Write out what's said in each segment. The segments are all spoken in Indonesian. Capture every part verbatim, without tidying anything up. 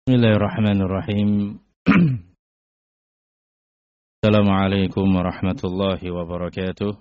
Bismillahirrahmanirrahim. Assalamualaikum warahmatullahi wabarakatuh.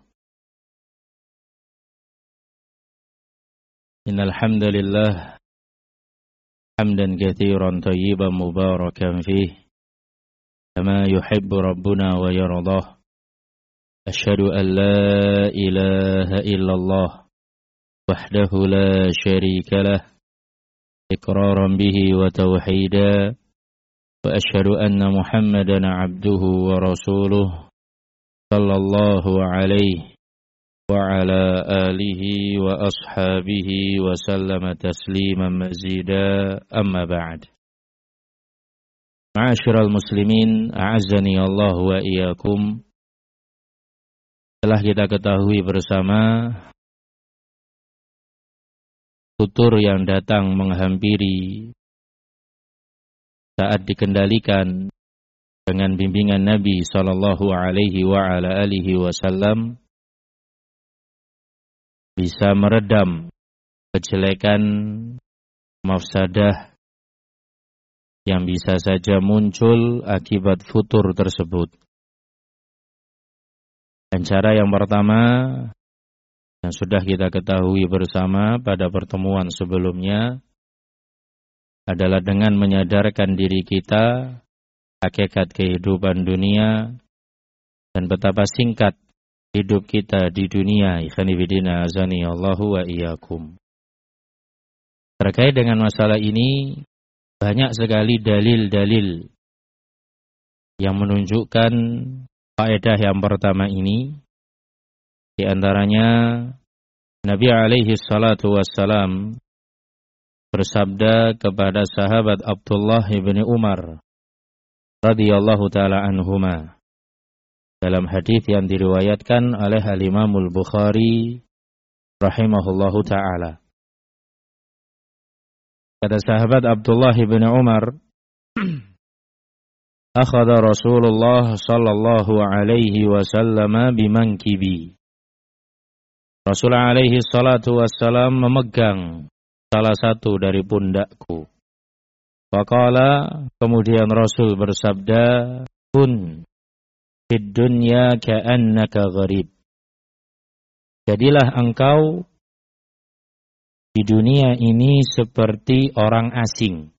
Innal hamdalillah hamdan katsiran thayyiban mubarakan fih kama yuhibbu rabbuna wa yardah. Asyhadu an la ilaha illallah wahdahu la syarika lah إقرارا به وتوحيدا وأشهد أن محمدا عبده ورسوله صلى الله عليه وعلى آله وأصحابه وسلم تسليما مزيدا أما بعد. معاشر المسلمين أعزني الله وإياكم. Telah kita ketahui bersama, futur yang datang menghampiri saat dikendalikan dengan bimbingan Nabi sallallahu alaihi wa ala alihi wasallam bisa meredam kejelekan, mafsadah yang bisa saja muncul akibat futur tersebut. Dan cara yang pertama yang sudah kita ketahui bersama pada pertemuan sebelumnya adalah dengan menyadarkan diri kita hakikat kehidupan dunia dan betapa singkat hidup kita di dunia. Ikhwanifidina azani Allahu wa iyyakum. Terkait dengan masalah ini, banyak sekali dalil-dalil yang menunjukkan faedah yang pertama ini. Di antaranya Nabi alaihi salatu wassalam bersabda kepada sahabat Abdullah bin Umar radhiyallahu taala anhuma dalam hadis yang diriwayatkan oleh Al-Imamul Bukhari rahimahullahu taala. Kata sahabat Abdullah bin Umar, akhadha Rasulullah sallallahu alaihi wasallam bimankibi. Rasulullah alaihi salatu wassalam memegang salah satu dari pundakku. Faqala, kemudian Rasul bersabda, kun fid dunya ka'annaka gharib. Jadilah engkau di dunia ini seperti orang asing.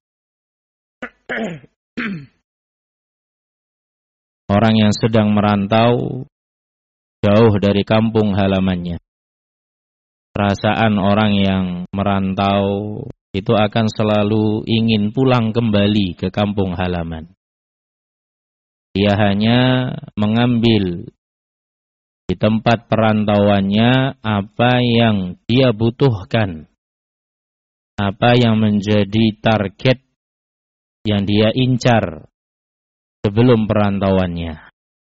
Orang yang sedang merantau jauh dari kampung halamannya. Perasaan orang yang merantau itu akan selalu ingin pulang kembali ke kampung halaman. Dia hanya mengambil di tempat perantauannya apa yang dia butuhkan, apa yang menjadi target yang dia incar sebelum perantauannya.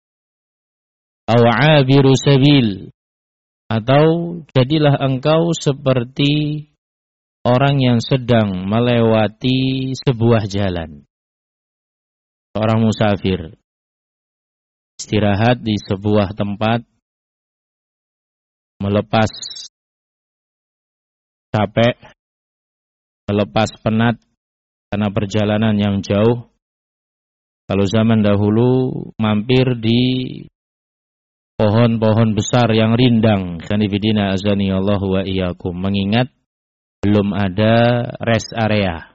Aw'abiru sabil, atau jadilah engkau seperti orang yang sedang melewati sebuah jalan. Seorang musafir istirahat di sebuah tempat, melepas capek, melepas penat karena perjalanan yang jauh. Kalau zaman dahulu mampir di pohon-pohon besar yang rindang, khanifidina azani Allahu wa iyyakum, mengingat belum ada rest area.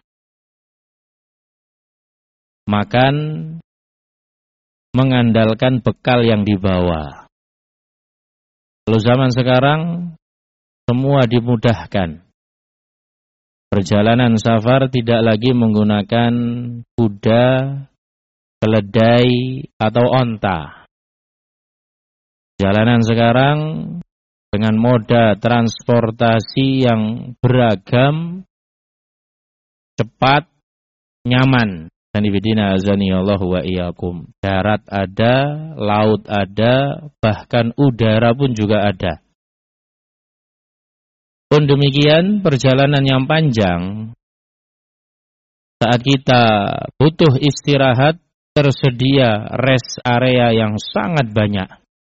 Makan mengandalkan bekal yang dibawa. Kalau zaman sekarang semua dimudahkan. Perjalanan safar tidak lagi menggunakan kuda, keledai atau onta. Jalanan sekarang dengan moda transportasi yang beragam, cepat, nyaman. Sanibidina azani Allahu wa iyyakum. Darat ada, laut ada, bahkan udara pun juga ada. Pun demikian, perjalanan yang panjang, saat kita butuh istirahat, tersedia rest area yang sangat banyak.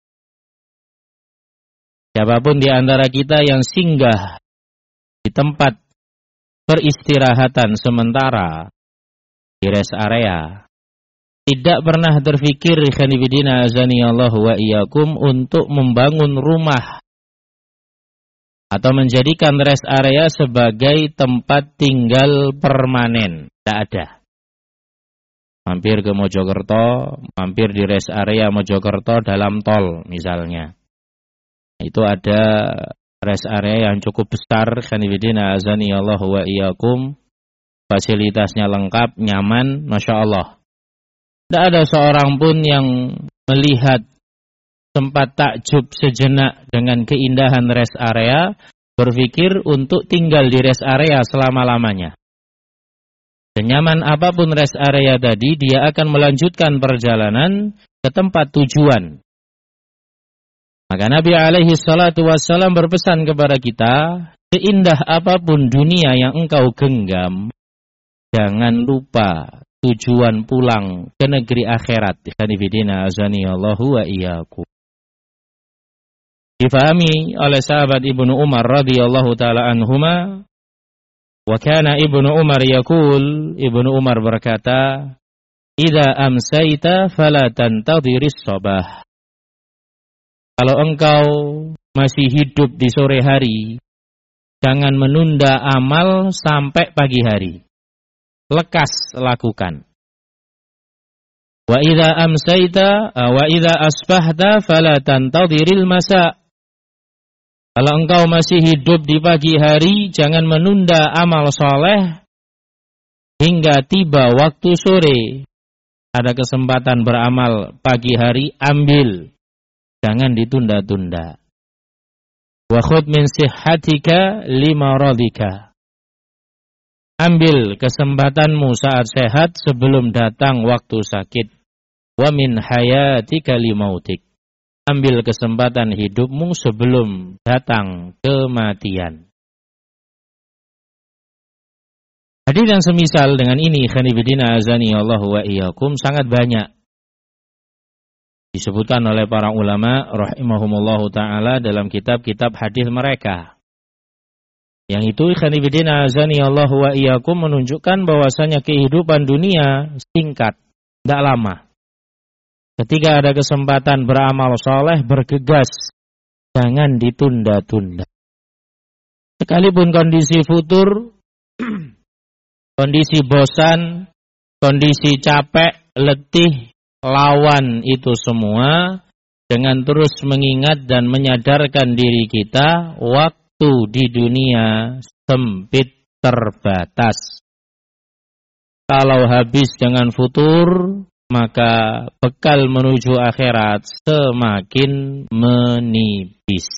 Siapapun di antara kita yang singgah di tempat peristirahatan sementara, di rest area. Tidak pernah terfikir khanifidina azanillahu wa iyyakum untuk membangun rumah atau menjadikan rest area sebagai tempat tinggal permanen. Tidak ada. Mampir ke Mojokerto, mampir di rest area Mojokerto dalam tol misalnya. Itu ada rest area yang cukup besar, khanifidina azanillahu wa iyyakum. Fasilitasnya lengkap, nyaman, Masya Allah. Tidak ada seorang pun yang melihat sempat takjub sejenak dengan keindahan rest area, berpikir untuk tinggal di rest area selama-lamanya. Senyaman apapun rest area tadi, dia akan melanjutkan perjalanan ke tempat tujuan. Maka Nabi alaihi salatu wassalam berpesan kepada kita, seindah apapun dunia yang engkau genggam, jangan lupa tujuan pulang ke negeri akhirat. Khanifidina azanillahu wa iyyakum. Difahami oleh sahabat Ibnu Umar radhiyallahu taala anhuma, wa kana Ibnu Umar yaqul, Ibnu Umar berkata, "Idza amsayta fala tantadhiris sabah." Kalau engkau masih hidup di sore hari, jangan menunda amal sampai pagi hari. Lekas lakukan. Wa idza amsayta wa idza asbahta fala tantadhiril masa. Kalau engkau masih hidup di pagi hari, jangan menunda amal soleh hingga tiba waktu sore. Ada kesempatan beramal pagi hari, ambil. Jangan ditunda-tunda. Wa khudh min sihhatika limaradika. Ambil kesempatanmu saat sehat sebelum datang waktu sakit. Wa min hayatika limautik. Ambil kesempatan hidupmu sebelum datang kematian. Hadis yang semisal dengan ini, khanifidina azanillahu wa iyyakum, sangat banyak disebutkan oleh para ulama rahimahumullahu ta'ala dalam kitab-kitab hadis mereka. Yang itu khanifidina azanillahu wa iyyakum menunjukkan bahwasanya kehidupan dunia singkat, tidak lama. Ketika ada kesempatan beramal soleh, bergegas, jangan ditunda-tunda. Sekalipun kondisi futur, kondisi bosan, kondisi capek, letih, lawan itu semua dengan terus mengingat dan menyadarkan diri kita, waktu di dunia sempit terbatas. Kalau habis dengan futur, maka bekal menuju akhirat semakin menipis.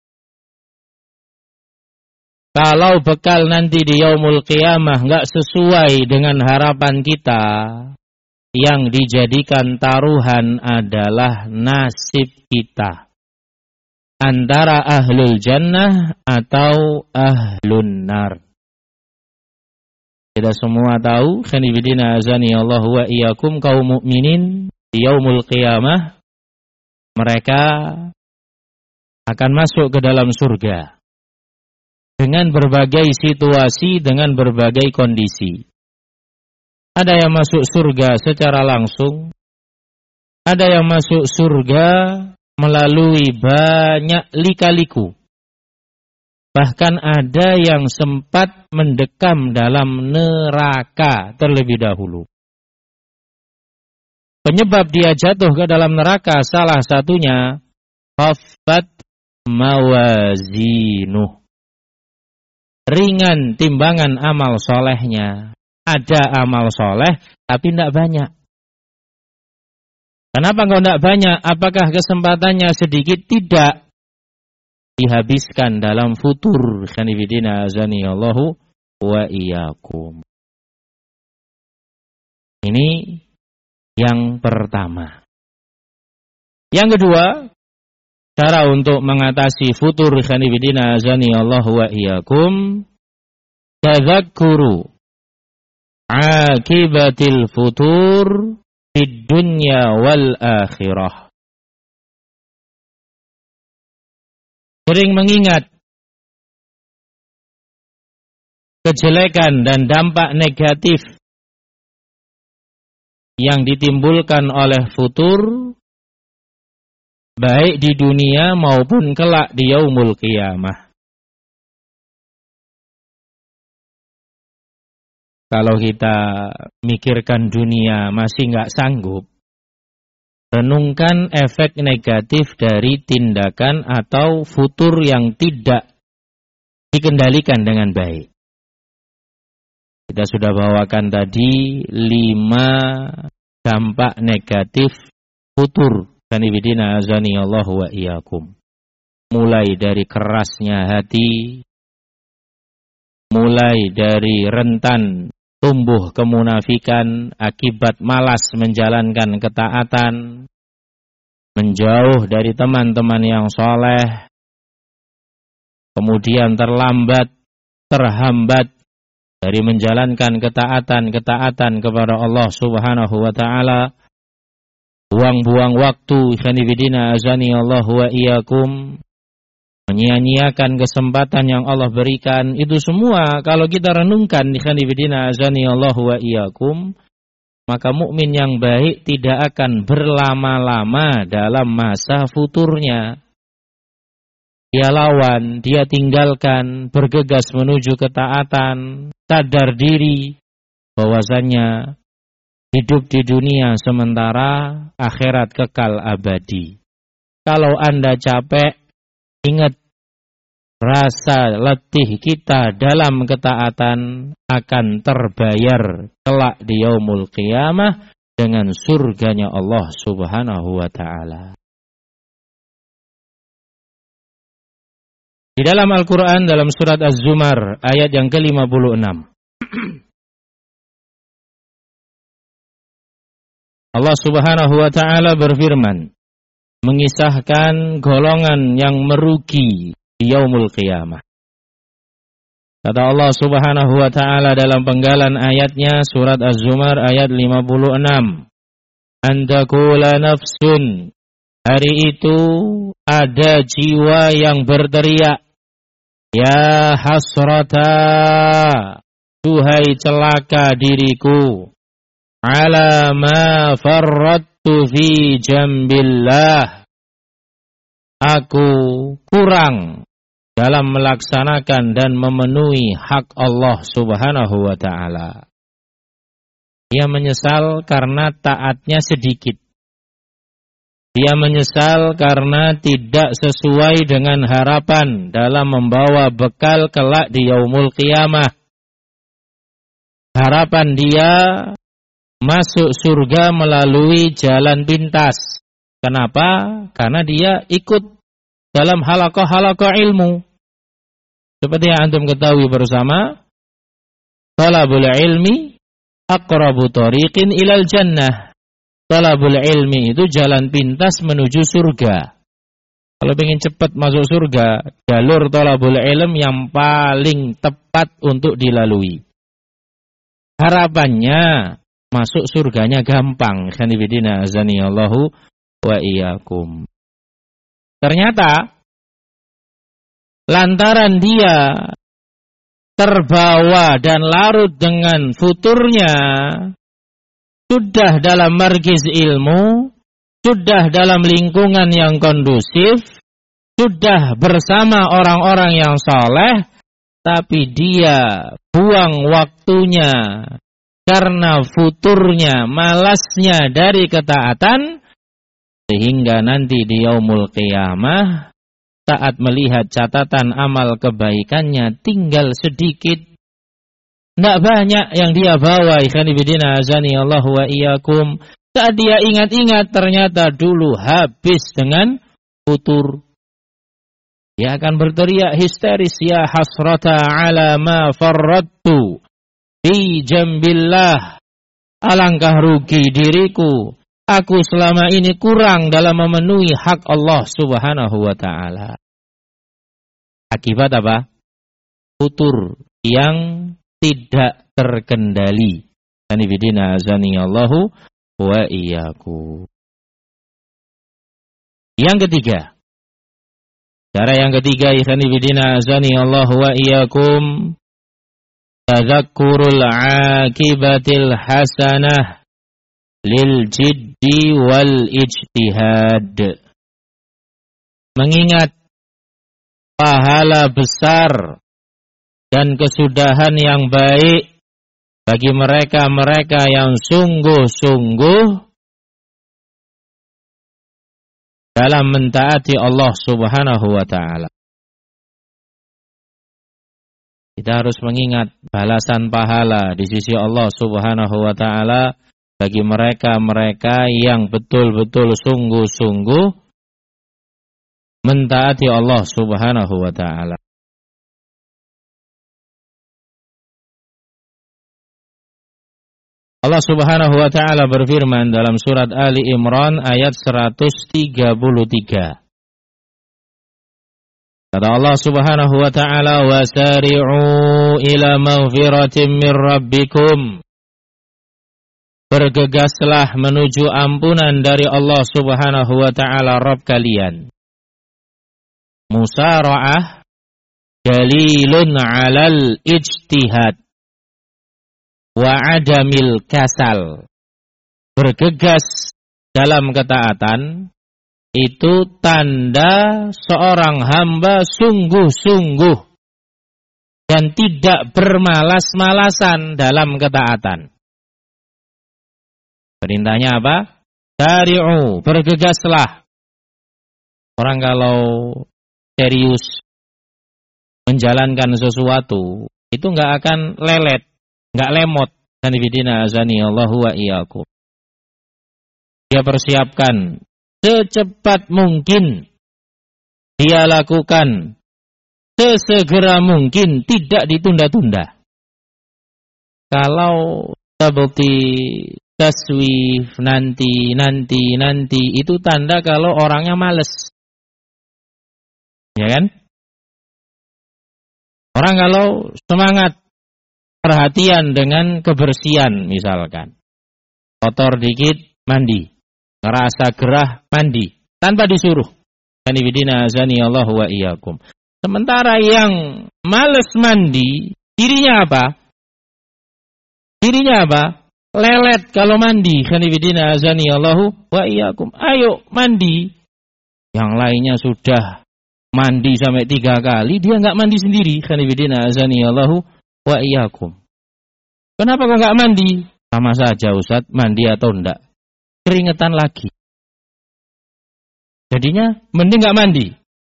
Kalau bekal nanti di yaumul qiyamah enggak sesuai dengan harapan kita, yang dijadikan taruhan adalah nasib kita. Antara ahlul jannah atau ahlun nar. Kita semua tahu, khanifidina azanillahu wa iyyakum, kaum mukminin di yaumul qiyamah mereka akan masuk ke dalam surga dengan berbagai situasi, dengan berbagai kondisi. Ada yang masuk surga secara langsung, ada yang masuk surga melalui banyak lika-liku. Bahkan ada yang sempat mendekam dalam neraka terlebih dahulu. Penyebab dia jatuh ke dalam neraka salah satunya khaffat mawazinuh. Ringan timbangan amal solehnya. Ada amal soleh tapi tidak banyak. Kenapa kok tidak banyak? Apakah kesempatannya sedikit? Tidak. Dihabiskan dalam futur. Khanifidina azanillahu wa iyyakum. Ini yang pertama. Yang kedua, cara untuk mengatasi futur, khanifidina azanillahu wa iyyakum, tadzakkuru akibatil futur fid dunya wal akhirah. Sering mengingat kejelekan dan dampak negatif yang ditimbulkan oleh futur baik di dunia maupun kelak di yaumul qiyamah. Kalau kita mikirkan dunia masih nggak sanggup, renungkan efek negatif dari tindakan atau futur yang tidak dikendalikan dengan baik. Kita sudah bawakan tadi lima dampak negatif futur. Kanibidina azani Allah wa iyyakum. Mulai dari kerasnya hati, mulai dari rentan tumbuh kemunafikan akibat malas menjalankan ketaatan, menjauh dari teman-teman yang soleh, kemudian terlambat, terhambat dari menjalankan ketaatan-ketaatan kepada Allah Subhanahu wa taala, buang-buang waktu, ikhwanifidina azani Allah wa iyyakum, menyia-nyiakan kesempatan yang Allah berikan. Itu semua kalau kita renungkan, ikhwanifidina azani Allah wa iyyakum, maka mukmin yang baik tidak akan berlama-lama dalam masa futurnya. Dia lawan, dia tinggalkan, bergegas menuju ketaatan, sadar diri bahwasanya hidup di dunia sementara, akhirat kekal abadi. Kalau Anda capek, ingat rasa letih kita dalam ketaatan akan terbayar kelak di yaumul qiyamah dengan surganya Allah Subhanahu wa taala. Di dalam Al-Quran, dalam surat Az-Zumar, ayat yang ke lima puluh enam. Allah Subhanahu wa ta'ala berfirman, mengisahkan golongan yang merugi di yaumul qiyamah. Kata Allah Subhanahu wa ta'ala dalam penggalan ayatnya, surat Az-Zumar, ayat lima puluh enam. Andakula nafsun, hari itu ada jiwa yang berteriak, ya hasrata, duhai celaka diriku, ala ma farrattu fi jambillah, aku kurang dalam melaksanakan dan memenuhi hak Allah Subhanahu wa ta'ala. Dia menyesal karena taatnya sedikit. Dia menyesal karena tidak sesuai dengan harapan dalam membawa bekal kelak di yaumul qiyamah. Harapan dia masuk surga melalui jalan pintas. Kenapa? Karena dia ikut dalam halaqah-halaqah ilmu. Seperti yang antum ketahui bersama, talabul ilmi aqrabu tariqin ilal jannah. Talabul ilmi itu jalan pintas menuju surga. Kalau ingin cepat masuk surga, jalur talabul ilm yang paling tepat untuk dilalui. Harapannya masuk surganya gampang. Khanifidina azani Allahu wa iyyakum. Ternyata lantaran dia terbawa dan larut dengan futurnya, sudah dalam margiz ilmu, sudah dalam lingkungan yang kondusif, sudah bersama orang-orang yang saleh, tapi dia buang waktunya karena futurnya, malasnya dari ketaatan, sehingga nanti di yaumul qiyamah, saat melihat catatan amal kebaikannya tinggal sedikit, tidak banyak yang dia bawa, ikhwanifidina azani Allah wa iyyakum. Saat dia ingat-ingat, ternyata dulu habis dengan futur. Dia akan berteriak histeris, ya hasrata ala ma farrattu fi jambillah. Alangkah rugi diriku, aku selama ini kurang dalam memenuhi hak Allah Subhanahu wa ta'ala. Akibat apa? Futur yang tidak terkendali. Kanifidina azani Allahu wa iyyakum. Yang ketiga, cara yang ketiga, kanifidina azani Allahu wa iyyakum, tadzakurul akibatil hasanah lil jiddi wal ijtihad. Mengingat pahala besar dan kesudahan yang baik bagi mereka-mereka yang sungguh-sungguh dalam mentaati Allah Subhanahu wa ta'ala. Kita harus mengingat balasan pahala di sisi Allah Subhanahu wa ta'ala bagi mereka-mereka yang betul-betul sungguh-sungguh mentaati Allah Subhanahu wa ta'ala. Allah Subhanahu wa ta'ala berfirman dalam surat Ali Imran ayat seratus tiga puluh tiga. Kata Allah Subhanahu wa ta'ala, wasari'u ila maghfiratin min rabbikum. Bergegaslah menuju ampunan dari Allah Subhanahu wa ta'ala Rabb kalian. Musara'ah dalilun 'alal ijtihad wa 'adamil kasal. Bergegas dalam ketaatan itu tanda seorang hamba sungguh-sungguh dan tidak bermalas-malasan dalam ketaatan. Perintahnya apa? Sari'u, bergegaslah. Orang kalau serius menjalankan sesuatu, itu enggak akan lelet, enggak lemot. Sanifidina azani Allahu wa iyyakum. Dia persiapkan secepat mungkin, dia lakukan sesegera mungkin, tidak ditunda-tunda. Kalau seperti taswif, nanti, nanti, nanti, itu tanda kalau orangnya malas. Ya kan? Orang kalau semangat, perhatian dengan kebersihan misalkan. Kotor dikit, mandi. Ngerasa gerah, mandi. Tanpa disuruh. Sanibidina azani Allah wa iyyakum. Sementara yang malas mandi, dirinya apa? Dirinya apa? Lelet kalau mandi. Sanibidina azani Allah wa iyyakum. Ayo mandi. Yang lainnya sudah mandi sampai tiga kali, dia enggak mandi sendiri. Sanibidina azani Allah wa iyyakum. Kenapa kok enggak mandi? Sama saja Ustaz, mandi atau enggak. Keringetan lagi. Jadinya mending enggak mandi.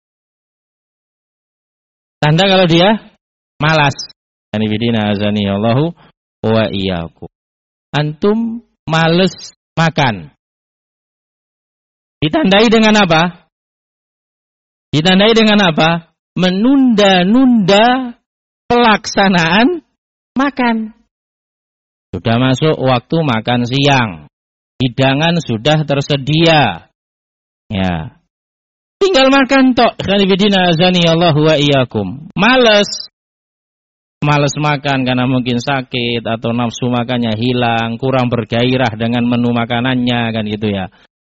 Tanda kalau dia malas. Sanibidina azani Allah wa iyyakum. Antum males makan. Ditandai dengan apa? Ditandai dengan apa? Menunda-nunda pelaksanaan makan. Sudah masuk waktu makan siang. Hidangan sudah tersedia. Ya. Tinggal makan tok. Khanibidina azani Allah wa iyyakum. Males. Males makan karena mungkin sakit atau nafsu makannya hilang, kurang bergairah dengan menu makanannya kan gitu ya.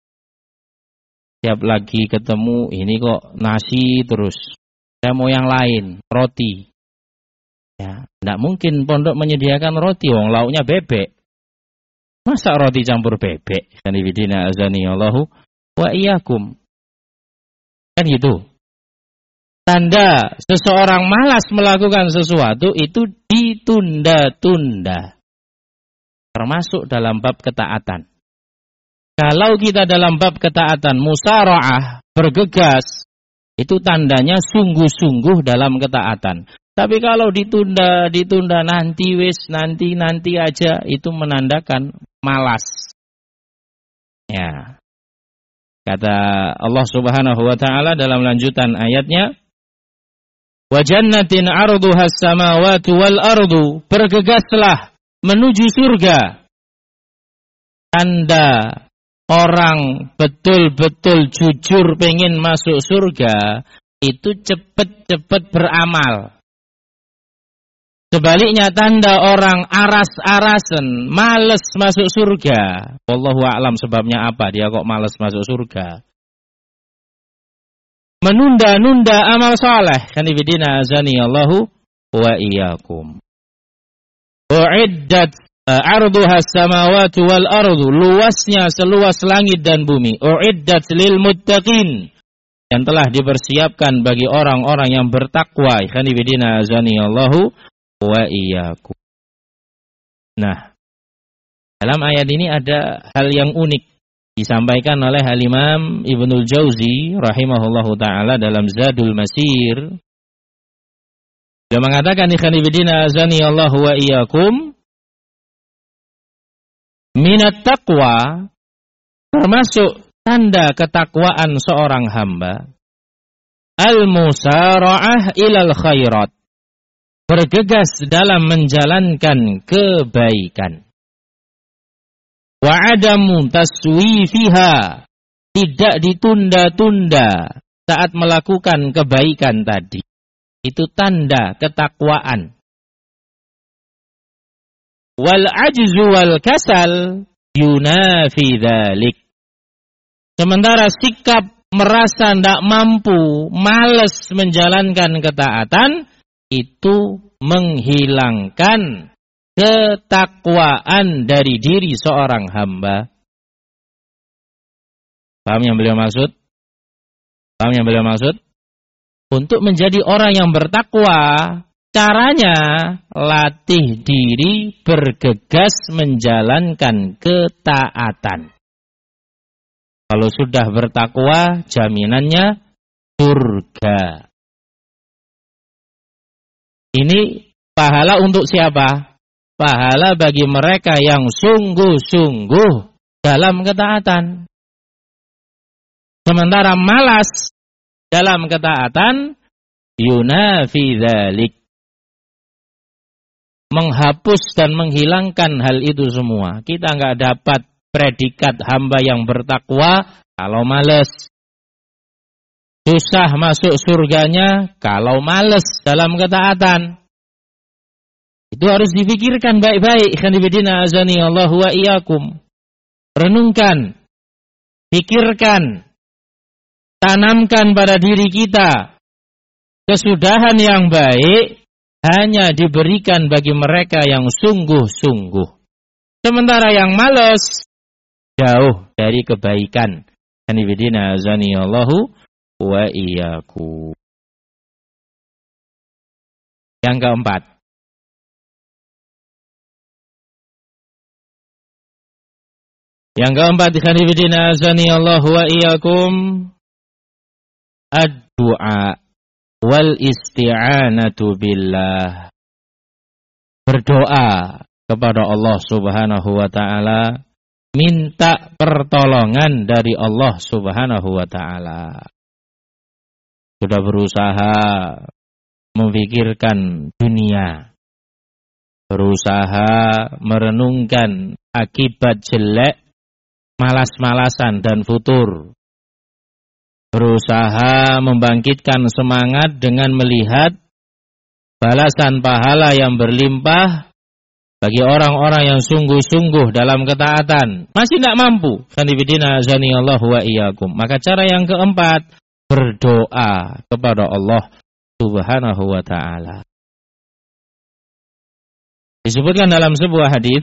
Tiap lagi ketemu, ini kok nasi terus. Saya mau yang lain, roti. Ya, enggak mungkin pondok menyediakan roti, wong lauknya bebek. Masa roti campur bebek? Sanibidina azani Allahu wa iyyakum. Kan gitu. Tanda seseorang malas melakukan sesuatu itu ditunda-tunda. Termasuk dalam bab ketaatan. Kalau kita dalam bab ketaatan musara'ah, bergegas, itu tandanya sungguh-sungguh dalam ketaatan. Tapi kalau ditunda, ditunda nanti wis, nanti, nanti aja, itu menandakan malas. Ya. Kata Allah Subhanahu wa ta'ala dalam lanjutan ayatnya, wa jannatin arduha as-samawati wal ardu, bergegaslah menuju surga. Tanda orang betul-betul jujur pengen masuk surga, itu cepat-cepat beramal. Sebaliknya tanda orang aras-arasen, males masuk surga. Wallahu a'lam sebabnya apa dia kok males masuk surga. Menunda-nunda amal saleh. Kanibidina azani Allahu wa iyyakum. U'iddat arduhas samawati wal ardu, luasnya seluas langit dan bumi, uiddat lil muttaqin, yang telah dipersiapkan bagi orang-orang yang bertakwa. Ikhwani fillah azanillahu wa iyyakum. Nah, dalam ayat ini ada hal yang unik disampaikan oleh Al-Imam Ibnul Jauzi rahimahullahu taala dalam Zadul Masir. Dia mengatakan, ikhwani fillah azanillahu wa iyyakum, minat taqwa, termasuk tanda ketakwaan seorang hamba, al-musara'ah ilal khairat, bergegas dalam menjalankan kebaikan. Wa adamu taswifiha, tidak ditunda-tunda saat melakukan kebaikan tadi. Itu tanda ketakwaan. Wal ajzu wal kasal yunafi dzalik. Sementara sikap merasa tidak mampu, malas menjalankan ketaatan, itu menghilangkan ketakwaan dari diri seorang hamba. Paham yang beliau maksud? Paham yang beliau maksud? Untuk menjadi orang yang bertakwa, caranya latih diri bergegas menjalankan ketaatan. Kalau sudah bertakwa, jaminannya surga. Ini pahala untuk siapa? Pahala bagi mereka yang sungguh-sungguh dalam ketaatan. Sementara malas dalam ketaatan, yunafi dzalik, menghapus dan menghilangkan hal itu semua. Kita enggak dapat predikat hamba yang bertakwa kalau malas. Susah masuk surganya kalau malas dalam ketaatan. Itu harus dipikirkan baik-baik. Ikhwan fillah azanillahu wa iyyakum. Renungkan, pikirkan, tanamkan pada diri kita. Kesudahan yang baik hanya diberikan bagi mereka yang sungguh-sungguh. Sementara yang malas jauh dari kebaikan. Hanifidina azanillahu wa iyyakum. Yang keempat, Yang keempat, hanifidina azanillahu wa iyyakum, ad-du'a wal isti'anatu billah. Berdoa kepada Allah Subhanahu wa taala, minta pertolongan dari Allah Subhanahu wa taala. Sudah berusaha memikirkan dunia, berusaha merenungkan akibat jelek, malas-malasan dan futur, berusaha membangkitkan semangat dengan melihat balasan pahala yang berlimpah bagi orang-orang yang sungguh-sungguh dalam ketaatan. Masih tidak mampu, sanibidina azanillahu wa iyyakum. Maka cara yang keempat, berdoa kepada Allah Subhanahu wa ta'ala. Disebutkan dalam sebuah hadis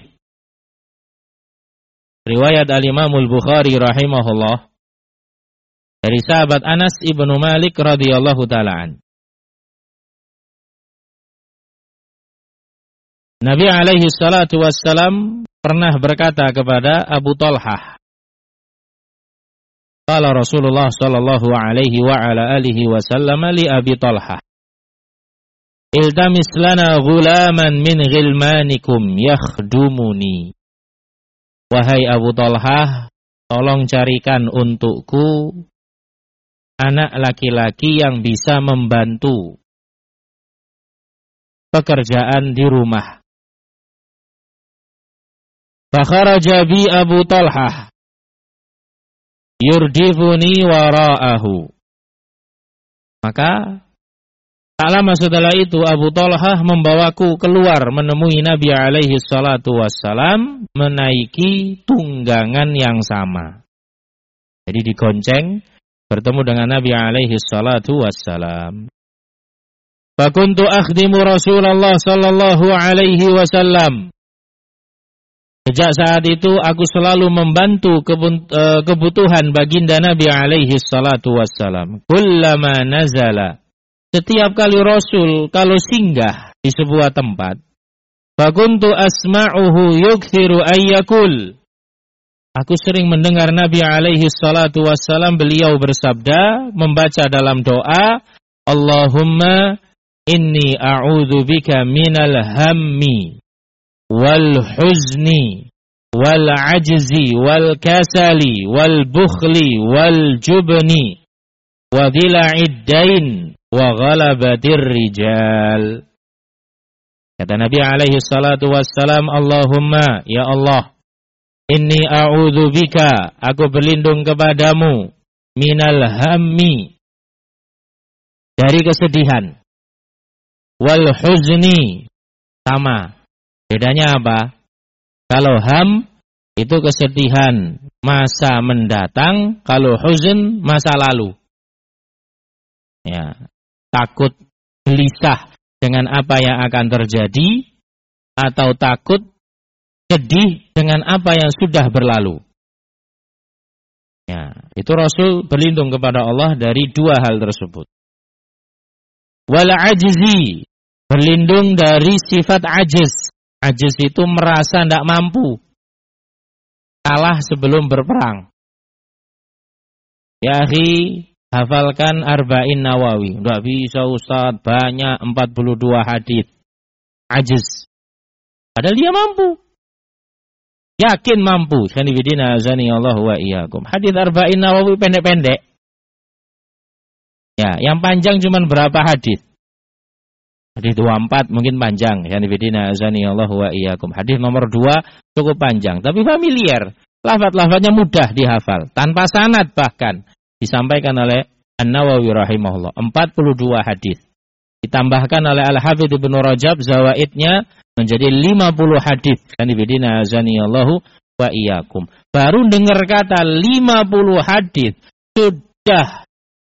riwayat Al-Imamul Bukhari rahimahullah dari sahabat Anas ibnu Malik radhiyallahu ta'ala. Nabi alaihi salatu wassalam pernah berkata kepada Abu Talhah, qala Rasulullah sallallahu alaihi wa ala alihi wasallam li Abi Talhah, iltamis lana ghulaman min ghilmanikum yakhdumuni. Wahai Abu Talhah, tolong carikan untukku anak laki-laki yang bisa membantu pekerjaan di rumah. Fakharaja bi Abu Talhah yurdifuni wara'ahu. Maka tak lama setelah itu Abu Talhah membawaku keluar menemui Nabi alaihi salatu wassalam menaiki tunggangan yang sama. Jadi digonceng bertemu dengan Nabi alaihi salatu wassalam. Fakuntu akhdimu Rasulullah sallallahu alaihi wasallam. Sejak saat itu aku selalu membantu kebutuhan baginda Nabi alaihi salatu wassalam. Kullama nazala. Setiap kali Rasul kalau singgah di sebuah tempat. Fakuntu asma'uhu yukthiru ayyakul. Aku sering mendengar Nabi alaihi salatu wassalam beliau bersabda, membaca dalam doa, Allahumma inni a'udzu bika minal hammi wal huzni wal ajzi wal kasali wal bukhli wal jubni wa dhila'id dain wa ghalabatir rijal. Kata Nabi alaihi salatu wassalam, Allahumma, ya Allah, inni a'udzu bika, aku berlindung kepadamu, minal hammi, dari kesedihan, wal huzni, sama. Bedanya apa? Kalau ham itu kesedihan masa mendatang, kalau huzn masa lalu. Ya, takut gelisah dengan apa yang akan terjadi atau takut sedih dengan apa yang sudah berlalu. Ya, itu Rasul berlindung kepada Allah dari dua hal tersebut. Wal ajzi, berlindung dari sifat ajiz. Ajiz itu merasa tidak mampu, kalah sebelum berperang. Ya akhi, hafalkan Arba'in Nawawi. Tidak bisa Ustaz, banyak empat puluh dua hadis. Ajiz. Padahal dia mampu. Yakin mampu. Khanifidina azani Allah wa iyyakum. Hadis Arba'in Nawawi pendek-pendek. Ya, yang panjang cuma berapa hadis? Hadis dua puluh empat mungkin panjang. Khanifidina azani Allah wa iyyakum. Hadis nomor dua cukup panjang, tapi familiar. Lafaz-lafaznya mudah dihafal, tanpa sanad bahkan. Disampaikan oleh An-Nawawi rahimahullah. empat puluh dua hadis. Ditambahkan oleh Al-Hafidz Ibnu Rajab zawaidnya menjadi lima puluh hadis. Khanifidina azani Allah wa iyyakum. Baru dengar kata lima puluh hadis sudah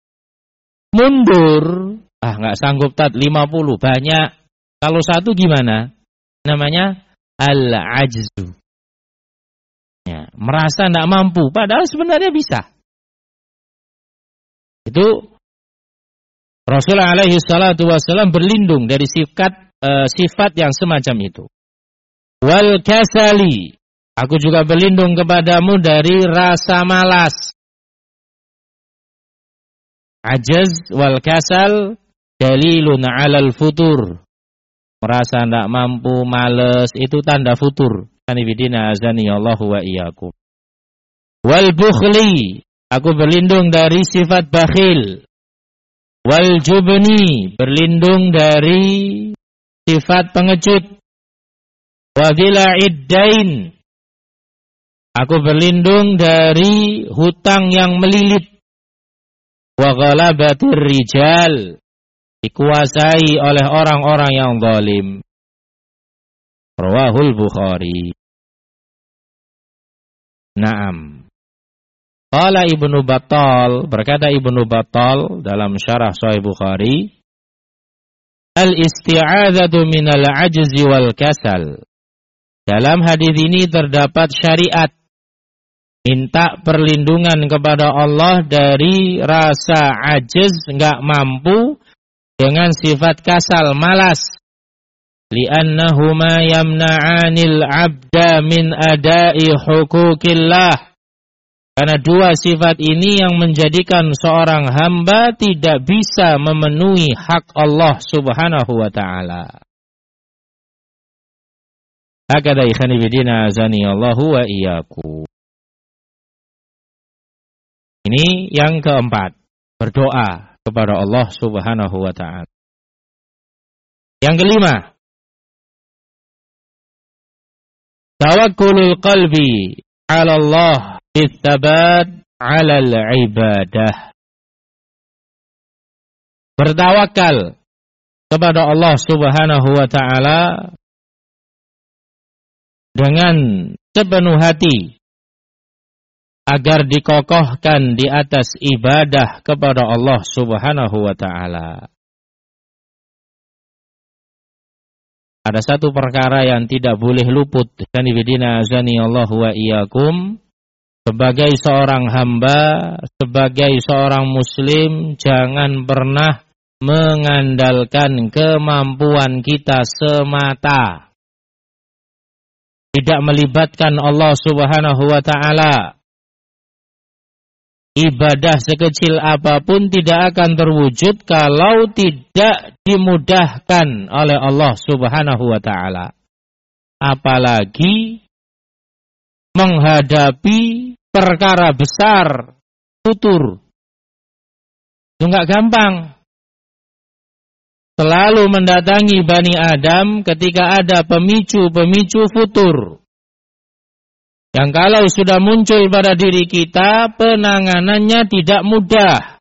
mundur. Ah, enggak sanggup tat lima puluh, banyak. Kalau satu gimana? Namanya al-ajzu. Ya, merasa enggak mampu padahal sebenarnya bisa. Itu Rasulullah alaihi salatu wassalam berlindung dari sifat uh, sifat yang semacam itu. Wal kasali, aku juga berlindung kepadamu dari rasa malas. Ajaz wal kasal dalilun 'alal futur. Merasa tidak mampu, malas, itu tanda futur. Kanibidina azani Allahu wa iyyakum. Wal bukhli, aku berlindung dari sifat bakhil. Wal jubni, berlindung dari sifat pengecut. Wa dhila'id dain, aku berlindung dari hutang yang melilit. Wa ghalabatir rijal, dikuasai oleh orang-orang yang zalim. Rawahul Bukhari. Naam. Qala Ibnu Battal, berkata Ibnu Battal dalam syarah Sahih Bukhari, al-isti'adzatu minal ajzi wal kasal. Dalam hadis ini terdapat syariat minta perlindungan kepada Allah dari rasa ajiz, enggak mampu, dengan sifat kasal, malas. Li'annahuma yamna'anil 'abda min ada'i hukukillah. Karena dua sifat ini yang menjadikan seorang hamba tidak bisa memenuhi hak Allah Subhanahu wa ta'ala. Hakadha ikhani bidina azani Allahu wa iyyakum. Ini yang keempat, berdoa kepada Allah Subhanahu wa ta'ala. Yang kelima, tawakkulul qalbi 'ala Allah bitsabat 'ala al-ibadah. Bertawakal kepada Allah Subhanahu wa ta'ala dengan sepenuh hati agar dikokohkan di atas ibadah kepada Allah Subhanahu wa ta'ala. ada satu perkara yang tidak boleh luput. Kanibidina azani Allah wa iyyakum. Sebagai seorang hamba, sebagai seorang muslim, jangan pernah mengandalkan kemampuan kita semata. Tidak melibatkan Allah Subhanahu wa ta'ala. Ibadah sekecil apapun tidak akan terwujud kalau tidak dimudahkan oleh Allah Subhanahu wa ta'ala. Apalagi menghadapi perkara besar, futur. Itu enggak gampang. Selalu mendatangi Bani Adam ketika ada pemicu-pemicu futur. Yang kalau sudah muncul pada diri kita, penanganannya tidak mudah.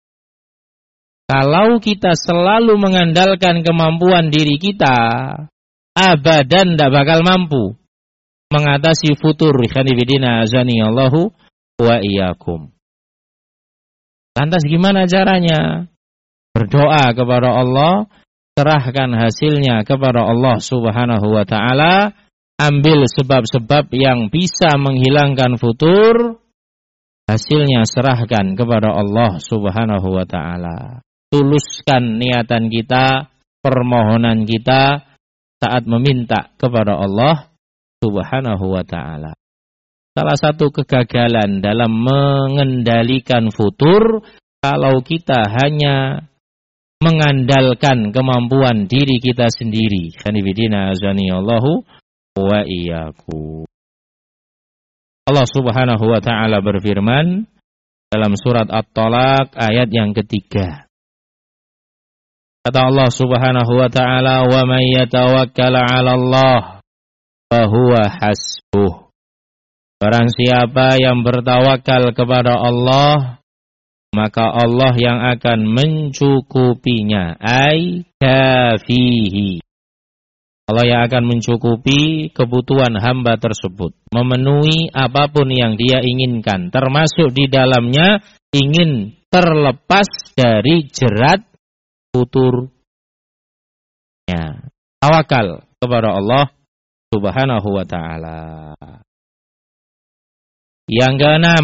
Kalau kita selalu mengandalkan kemampuan diri kita, abadan tidak bakal mampu mengatasi futur. Khanifidina azani Allahu wa iyyakum. Lantas gimana caranya? Berdoa kepada Allah, serahkan hasilnya kepada Allah Subhanahu wa ta'ala. Ambil sebab-sebab yang bisa menghilangkan futur, hasilnya serahkan kepada Allah Subhanahu wa ta'ala. Tuluskan niatan kita, permohonan kita saat meminta kepada Allah Subhanahu wa ta'ala. Salah satu kegagalan dalam mengendalikan futur, kalau kita hanya mengandalkan kemampuan diri kita sendiri. Khanifidina azani Allahu wa iyyakum. Allah Subhanahu wa ta'ala berfirman dalam surat At-Talaq ayat yang ketiga. Kata Allah Subhanahu wa ta'ala, "Wa may yatawakkal 'ala Allah fa huwa hasbuh." Barang siapa yang bertawakal kepada Allah, maka Allah yang akan mencukupinya, ai kafihi. Allah yang akan mencukupi kebutuhan hamba tersebut, memenuhi apapun yang dia inginkan, termasuk di dalamnya ingin terlepas dari jerat futur. Ya, tawakal kepada Allah Subhanahu wa ta'ala. Yang keenam,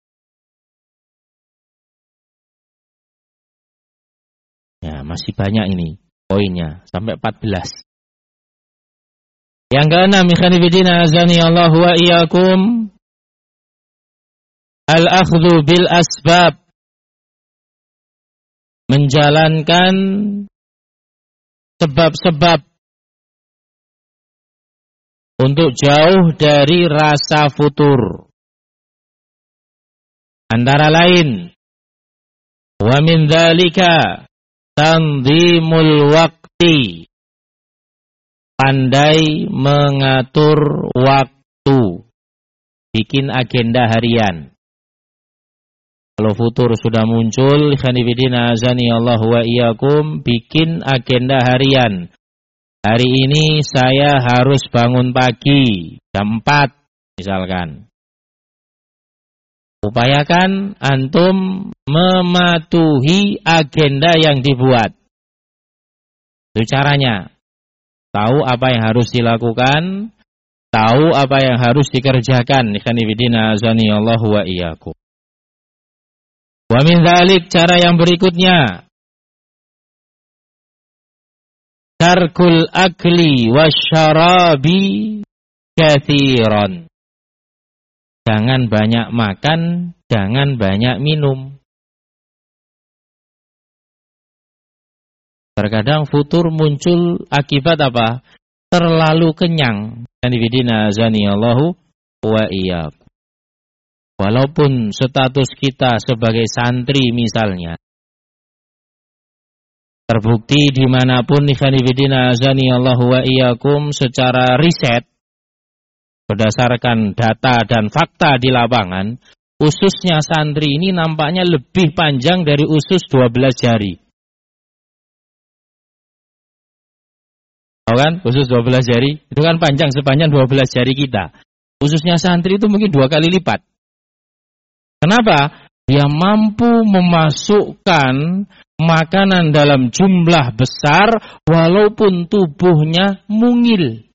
ya masih banyak ini poinnya, sampai empat belas. Yang keenam, ikhwanifidina azani Allah wa iyyakum, al-akhdhu bil asbab. Menjalankan sebab-sebab untuk jauh dari rasa futur. Antara lain, wa min dzalika tanzimul waqti. Pandai mengatur waktu, bikin agenda harian. Kalau futur sudah muncul, khanifidina azani Allah wa iyyakum, bikin agenda harian. Hari ini saya harus bangun pagi jam empat misalkan. Upayakan antum mematuhi agenda yang dibuat. Itu caranya. Tahu apa yang harus dilakukan, tahu apa yang harus dikerjakan. Ikhwanifidina azani Allah wa iyyakum. Wa min dzalik, cara yang berikutnya, tarkul akli wasyarabi katsiran. Jangan banyak makan, jangan banyak minum. Terkadang futur muncul akibat apa? Terlalu kenyang. Kanifidina azani Allahu wa iyyakum. Walaupun status kita sebagai santri misalnya, terbukti dimanapun, kanifidina azani Allahu wa iyyakum, secara riset, berdasarkan data dan fakta di lapangan, ususnya santri ini nampaknya lebih panjang dari usus dua belas jari. Tahu kan? Usus dua belas jari, itu kan panjang sepanjang dua belas jari kita. Ususnya santri itu mungkin dua kali lipat. Kenapa? Dia mampu memasukkan makanan dalam jumlah besar walaupun tubuhnya mungil.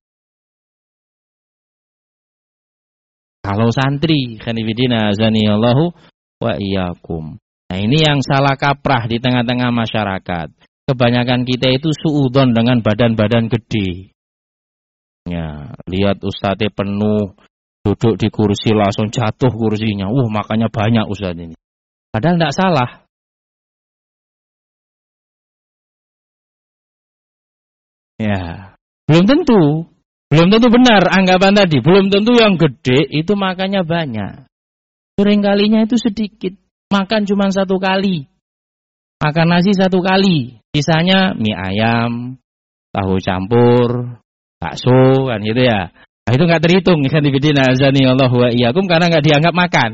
Kalau santri, khanifidina azanillahu wa iyyakum. Nah, ini yang salah kaprah di tengah-tengah masyarakat. Kebanyakan kita itu suudzon dengan badan-badan gede. Ya, lihat ustadznya penuh, duduk di kursi langsung jatuh kursinya. Uh, makanya banyak ustadz ini. Padahal tidak salah. Ya, belum tentu. Belum tentu benar anggapan tadi. Belum tentu yang gede itu makannya banyak. Seringkalinya itu sedikit. Makan cuma satu kali. Makan nasi satu kali. Sisanya mie ayam, tahu campur, bakso, kan gitu ya. Nah, itu nggak terhitung. Ikhwanifidina azanillahu wa iyyakum, karena nggak dianggap makan.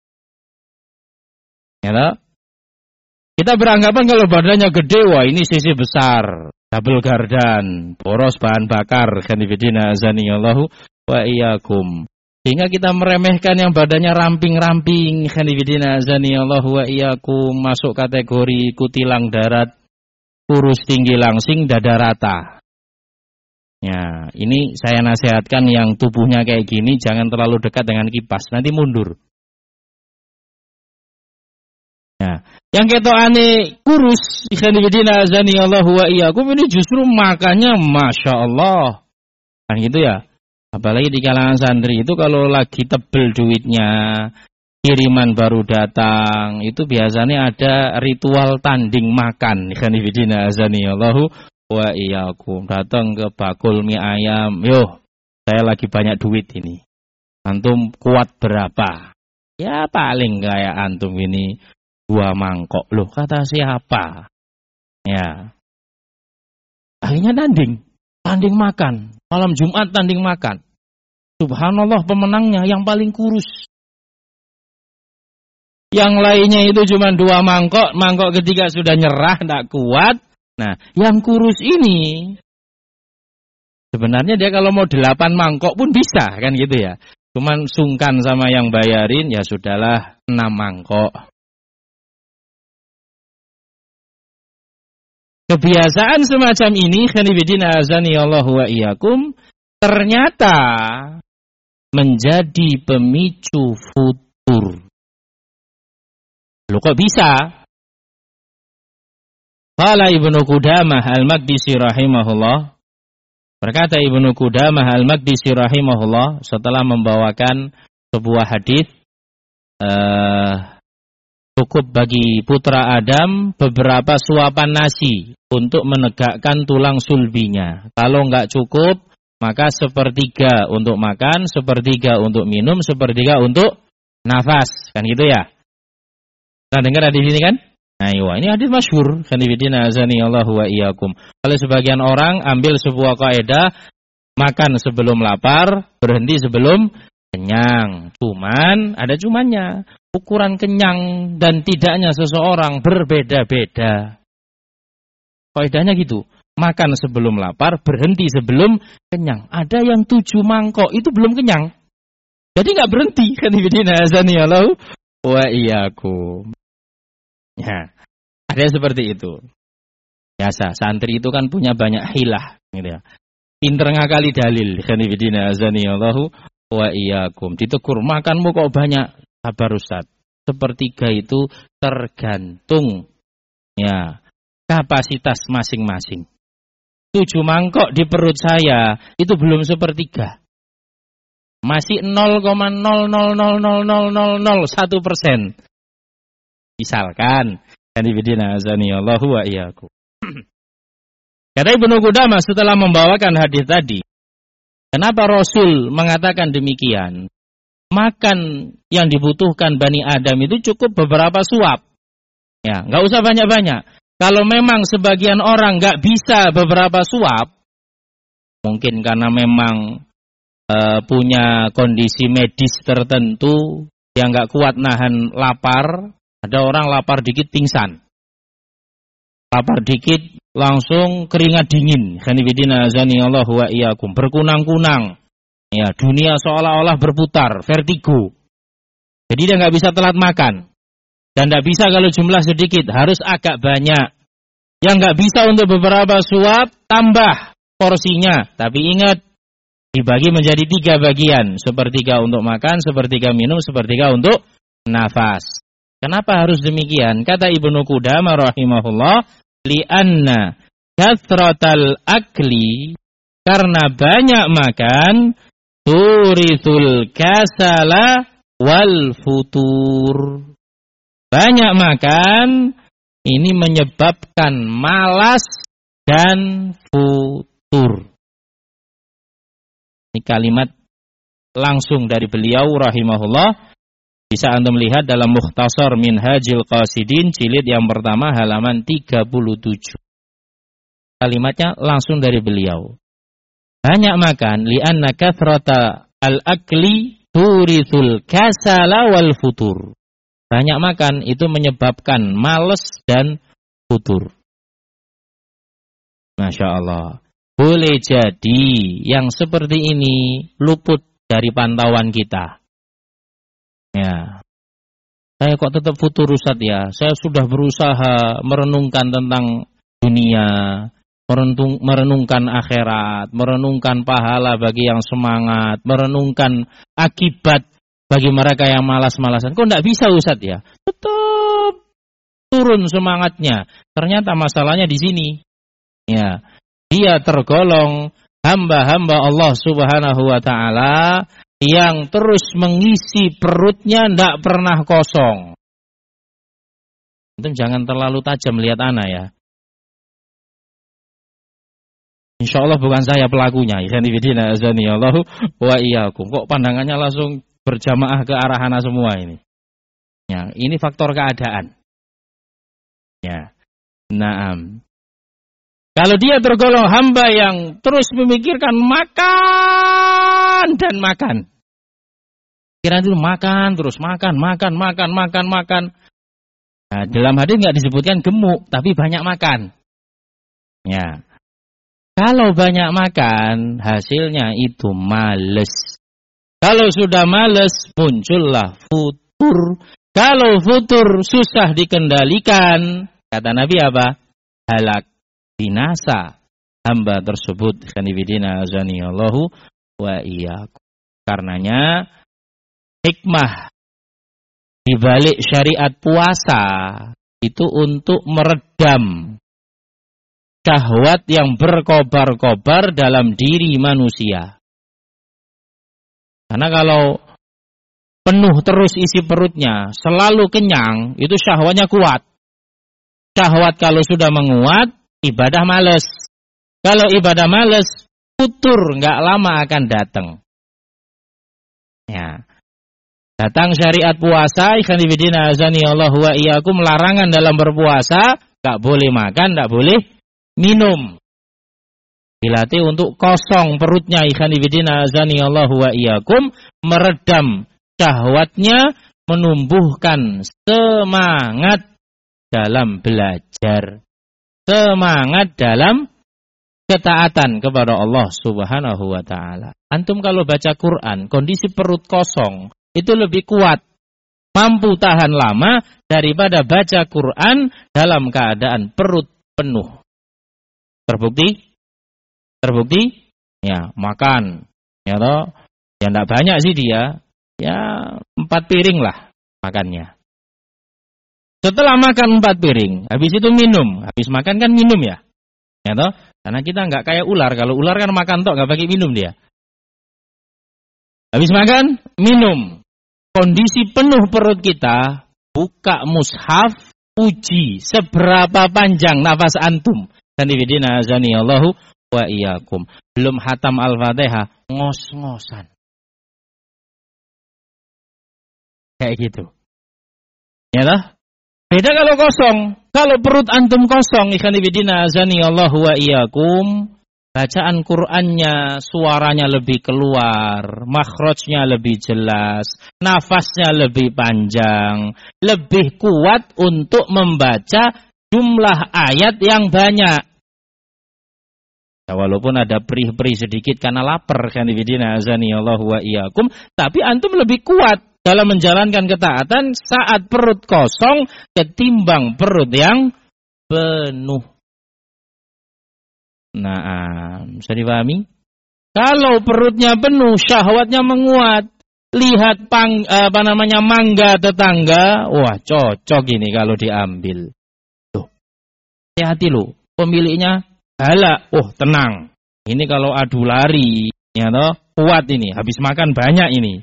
Ya toh? Kita beranggapan kalau badannya gede, wah ini sisi besar. Double gardan, boros bahan bakar. Ikhwanifidina azanillahu wa iyyakum. Sehingga kita meremehkan yang badannya ramping-ramping. Khanifidina azanillahu wa iyyakum, masuk kategori kutilang darat, kurus tinggi langsing, dada rata. Ya, ini saya nasihatkan yang tubuhnya kayak gini jangan terlalu dekat dengan kipas, nanti mundur. Ya, yang ketokane kurus, khanifidina azanillahu wa iyyakum, ini justru makannya masya Allah. Kan gitu ya. Apalagi di kalangan santri itu kalau lagi tebel duitnya, kiriman baru datang, itu biasanya ada ritual tanding makan. Khanifidina azanillahu wa iyyakum. Datang ke bakul mie ayam, yo, saya lagi banyak duit ini. Antum kuat berapa? Ya paling kayak antum ini dua mangkok. Loh, kata siapa? Ya. Akhirnya tanding, tanding makan. Malam Jumat tanding makan. Subhanallah, pemenangnya yang paling kurus. Yang lainnya itu cuma dua mangkok. Mangkok ketiga sudah nyerah, tidak kuat. Nah, yang kurus ini sebenarnya dia kalau mau delapan mangkok pun bisa, kan gitu ya. Cuman sungkan sama yang bayarin, ya sudahlah enam mangkok. Kebiasaan semacam ini, khanifidina azanillahu wa iyyakum, ternyata menjadi pemicu futur. Loh kok bisa? Qala Ibnu Qudamah Al-Maqdisi rahimahullah. Berkata Ibnu Qudamah Al-Maqdisi rahimahullah setelah membawakan sebuah hadis, uh, cukup bagi putra Adam beberapa suapan nasi untuk menegakkan tulang sulbinya. Kalau enggak cukup, maka sepertiga untuk makan, sepertiga untuk minum, sepertiga untuk nafas. Kan gitu ya? Nah, dengar hadis ini kan? Nah, iya, ini hadis masyhur. Khanifidina azanillahu wa iyyakum. Kalau sebagian orang ambil sebuah kaidah, makan sebelum lapar, berhenti sebelum kenyang. Cuman, ada cumannya. Ukuran kenyang dan tidaknya seseorang berbeda-beda. Kaidahnya gitu. Makan sebelum lapar, berhenti sebelum kenyang. Ada yang tujuh mangkok, itu belum kenyang. Jadi nggak berhenti. Khanifidina azanillahu wa iyyakum. Ya, ada yang seperti itu. Biasa, santri itu kan punya banyak hilah. Gitu ya. Pinter ngakali dalil. Khanifidina azanillahu wa iyyakum. Ditegur, makanmu kok banyak. Sabar Ustaz. Sepertiga itu tergantung ya kapasitas masing-masing. Tujuh mangkok di perut saya itu belum sepertiga. Masih nol koma nol nol nol nol nol nol nol satu persen. Misalkan, khanifidina azanillahu wa iyyakum. Kata Ibnu Qudamah setelah membawakan hadis tadi, kenapa Rasul mengatakan demikian? Makan yang dibutuhkan Bani Adam itu cukup beberapa suap. Ya, enggak usah banyak-banyak. Kalau memang sebagian orang enggak bisa beberapa suap, mungkin karena memang e, punya kondisi medis tertentu yang enggak kuat nahan lapar. Ada orang lapar dikit pingsan. Lapar dikit langsung keringat dingin. Khanifidina azanillahu wa iyyakum. Berkunang-kunang. Ya, dunia seolah-olah berputar, vertigo. Jadi dia nggak bisa telat makan. Dan nggak bisa kalau jumlah sedikit, harus agak banyak. Yang nggak bisa untuk beberapa suap, tambah porsinya. Tapi ingat, dibagi menjadi tiga bagian. Sepertiga untuk makan, sepertiga minum, sepertiga untuk nafas. Kenapa harus demikian? Kata Ibnu Qudamah rahimahullah, li'anna kathratal akli, karena banyak makan, turithul kasala wal futur. Banyak makan ini menyebabkan malas dan futur. Ini kalimat langsung dari beliau rahimahullah. Bisa Anda melihat dalam Mukhtasar Minhajil Qasidin jilid yang pertama halaman tiga puluh tujuh. Kalimatnya langsung dari beliau. Banyak makan li'anna kathrata al-akli turithul kasala wal futur. Banyak makan itu menyebabkan malas dan futur. Masya Allah. Boleh jadi yang seperti ini luput dari pantauan kita. Ya. Saya kok tetap futur Ustaz ya. Saya sudah berusaha merenungkan tentang dunia, merenung, merenungkan akhirat, merenungkan pahala bagi yang semangat, merenungkan akibat bagi mereka yang malas-malasan. Kok enggak bisa Ustaz ya? Tetap turun semangatnya. Ternyata masalahnya di sini. Ya. Dia tergolong hamba-hamba Allah Subhanahu wa taala yang terus mengisi perutnya enggak pernah kosong. Itu jangan terlalu tajam lihat ana ya. Insyaallah bukan saya pelakunya. Ikhwan fillah azanillahu wa iyyakum. Kok pandangannya langsung berjamaah ke arah ana semua ini. Ya, ini faktor keadaan. Ya. Naam. Kalau dia tergolong hamba yang terus memikirkan makan dan makan. Kira dulu makan, terus makan, makan, makan, makan, makan. Nah, dalam hadis nggak disebutkan gemuk, tapi banyak makan. Ya. Kalau banyak makan, hasilnya itu males. Kalau sudah males, muncullah futur. Kalau futur susah dikendalikan, kata Nabi apa? Halak, binasa hamba tersebut. Khanifidina azanillahu wa iyyakum. Karenanya hikmah dibalik syariat puasa itu untuk meredam syahwat yang berkobar-kobar dalam diri manusia. Karena kalau penuh terus isi perutnya, selalu kenyang, itu syahwatnya kuat. Syahwat kalau sudah menguat, ibadah males. Kalau ibadah males, futur nggak lama akan datang. Ya. Datang syariat puasa, ikhwan fillah azanillahu wa iyyakum, larangan dalam berpuasa, enggak boleh makan, enggak boleh minum. Dilatih untuk kosong perutnya, ikhwan fillah azanillahu wa iyyakum, meredam syahwatnya, menumbuhkan semangat dalam belajar, semangat dalam ketaatan kepada Allah Subhanahu wa taala. Antum kalau baca Quran, kondisi perut kosong itu lebih kuat, mampu tahan lama daripada baca Quran dalam keadaan perut penuh. Terbukti? Terbukti? Ya, makan. Ya toh, ya enggak banyak sih dia. Ya, empat piring lah makannya. Setelah makan empat piring, habis itu minum. Habis makan kan minum ya. Ya toh? Karena kita enggak kayak ular. Kalau ular kan makan tok enggak pakai minum dia. Habis makan, minum. Kondisi penuh perut kita, buka mushaf, uji seberapa panjang nafas antum. Khanifidina azanillahu wa iyyakum. Belum hatam Al-Fatihah, ngos-ngosan. Kayak gitu. Ya toh? Beda kalau kosong. Kalau perut antum kosong, khanifidina azanillahu wa iyyakum, bacaan Qur'annya suaranya lebih keluar, makhrajnya lebih jelas, nafasnya lebih panjang, lebih kuat untuk membaca jumlah ayat yang banyak. Ya, walaupun ada perih-perih sedikit karena lapar, khanifidina azanillahu wa iyyakum, tapi antum lebih kuat dalam menjalankan ketaatan saat perut kosong ketimbang perut yang penuh. Nah, bisa dipahami? Kalau perutnya penuh, syahwatnya menguat, lihat pang, apa namanya mangga tetangga, wah cocok ini kalau diambil. Tuh, hati-hati loh, pemiliknya galak, oh tenang. Ini kalau adu lari, ya toh, kuat ini, habis makan banyak ini.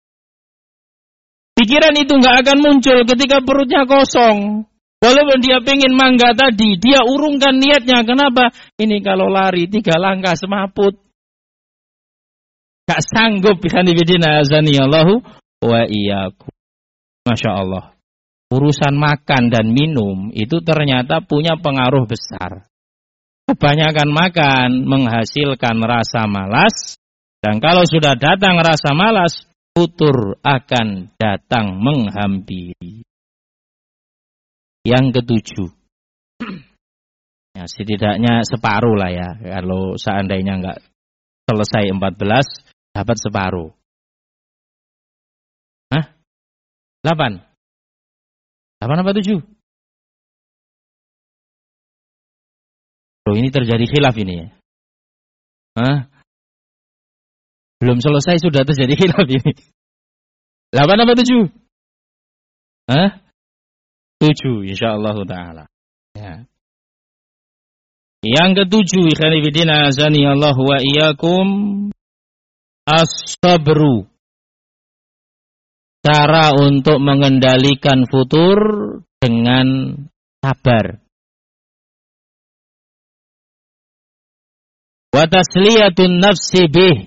Pikiran itu nggak akan muncul ketika perutnya kosong. Walaupun dia pengen mangga tadi, dia urungkan niatnya. Kenapa? Ini kalau lari tiga langkah semaput. Gak sanggup bihanibidina azaniyallahu wa iyyakum. Masya Allah. Urusan makan dan minum itu ternyata punya pengaruh besar. Kebanyakan makan menghasilkan rasa malas. Dan kalau sudah datang rasa malas, futur akan datang menghampiri. Yang ketujuh, ya, setidaknya separuh lah ya. Kalau seandainya nggak selesai empat belas, dapat separuh. Hah? delapan? delapan apa tujuh? Loh, ini terjadi khilaf ini ya. Hah? Belum selesai sudah terjadi khilaf ini. delapan apa tujuh? Hah? Tujuh, insyaallah ta'ala. Ya. Yang ketujuh, ikhwan fillah azani Allah wa iyyakum, as-sabru. Cara untuk mengendalikan futur dengan sabar. Wa tasliyatun nafsi bih.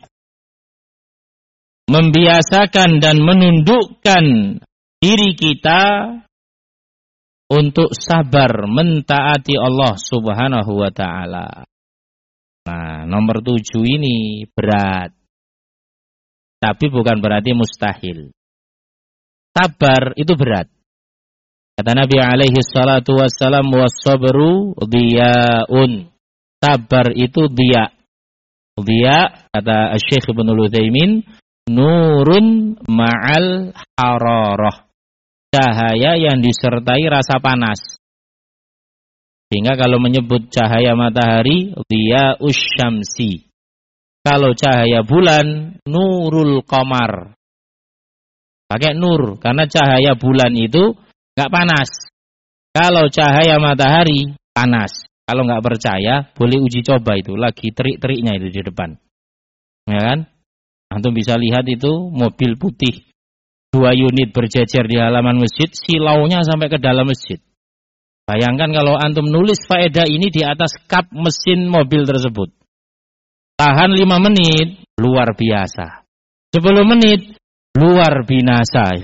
Membiasakan dan menundukkan diri kita untuk sabar mentaati Allah Subhanahu wa ta'ala. Nah, nomor tujuh ini berat. Tapi bukan berarti mustahil. Sabar itu berat. Kata Nabi alaihi salatu wassalam, was-sabru diya'un. Sabar itu diya. Diya, kata Syekh Ibnul Utsaimin, nurun ma'al hararah. Cahaya yang disertai rasa panas. Sehingga kalau menyebut cahaya matahari, dia usyamsi. Kalau cahaya bulan, nurul qamar. Pakai nur, karena cahaya bulan itu nggak panas. Kalau cahaya matahari, panas. Kalau nggak percaya, boleh uji coba itu. Lagi terik-teriknya itu di depan. Ya kan? Antum bisa lihat itu mobil putih. Dua unit berjejer di halaman masjid, silaunya sampai ke dalam masjid. Bayangkan kalau antum nulis faedah ini di atas kap mesin mobil tersebut. Tahan lima menit, luar biasa. Sepuluh menit, luar binasa.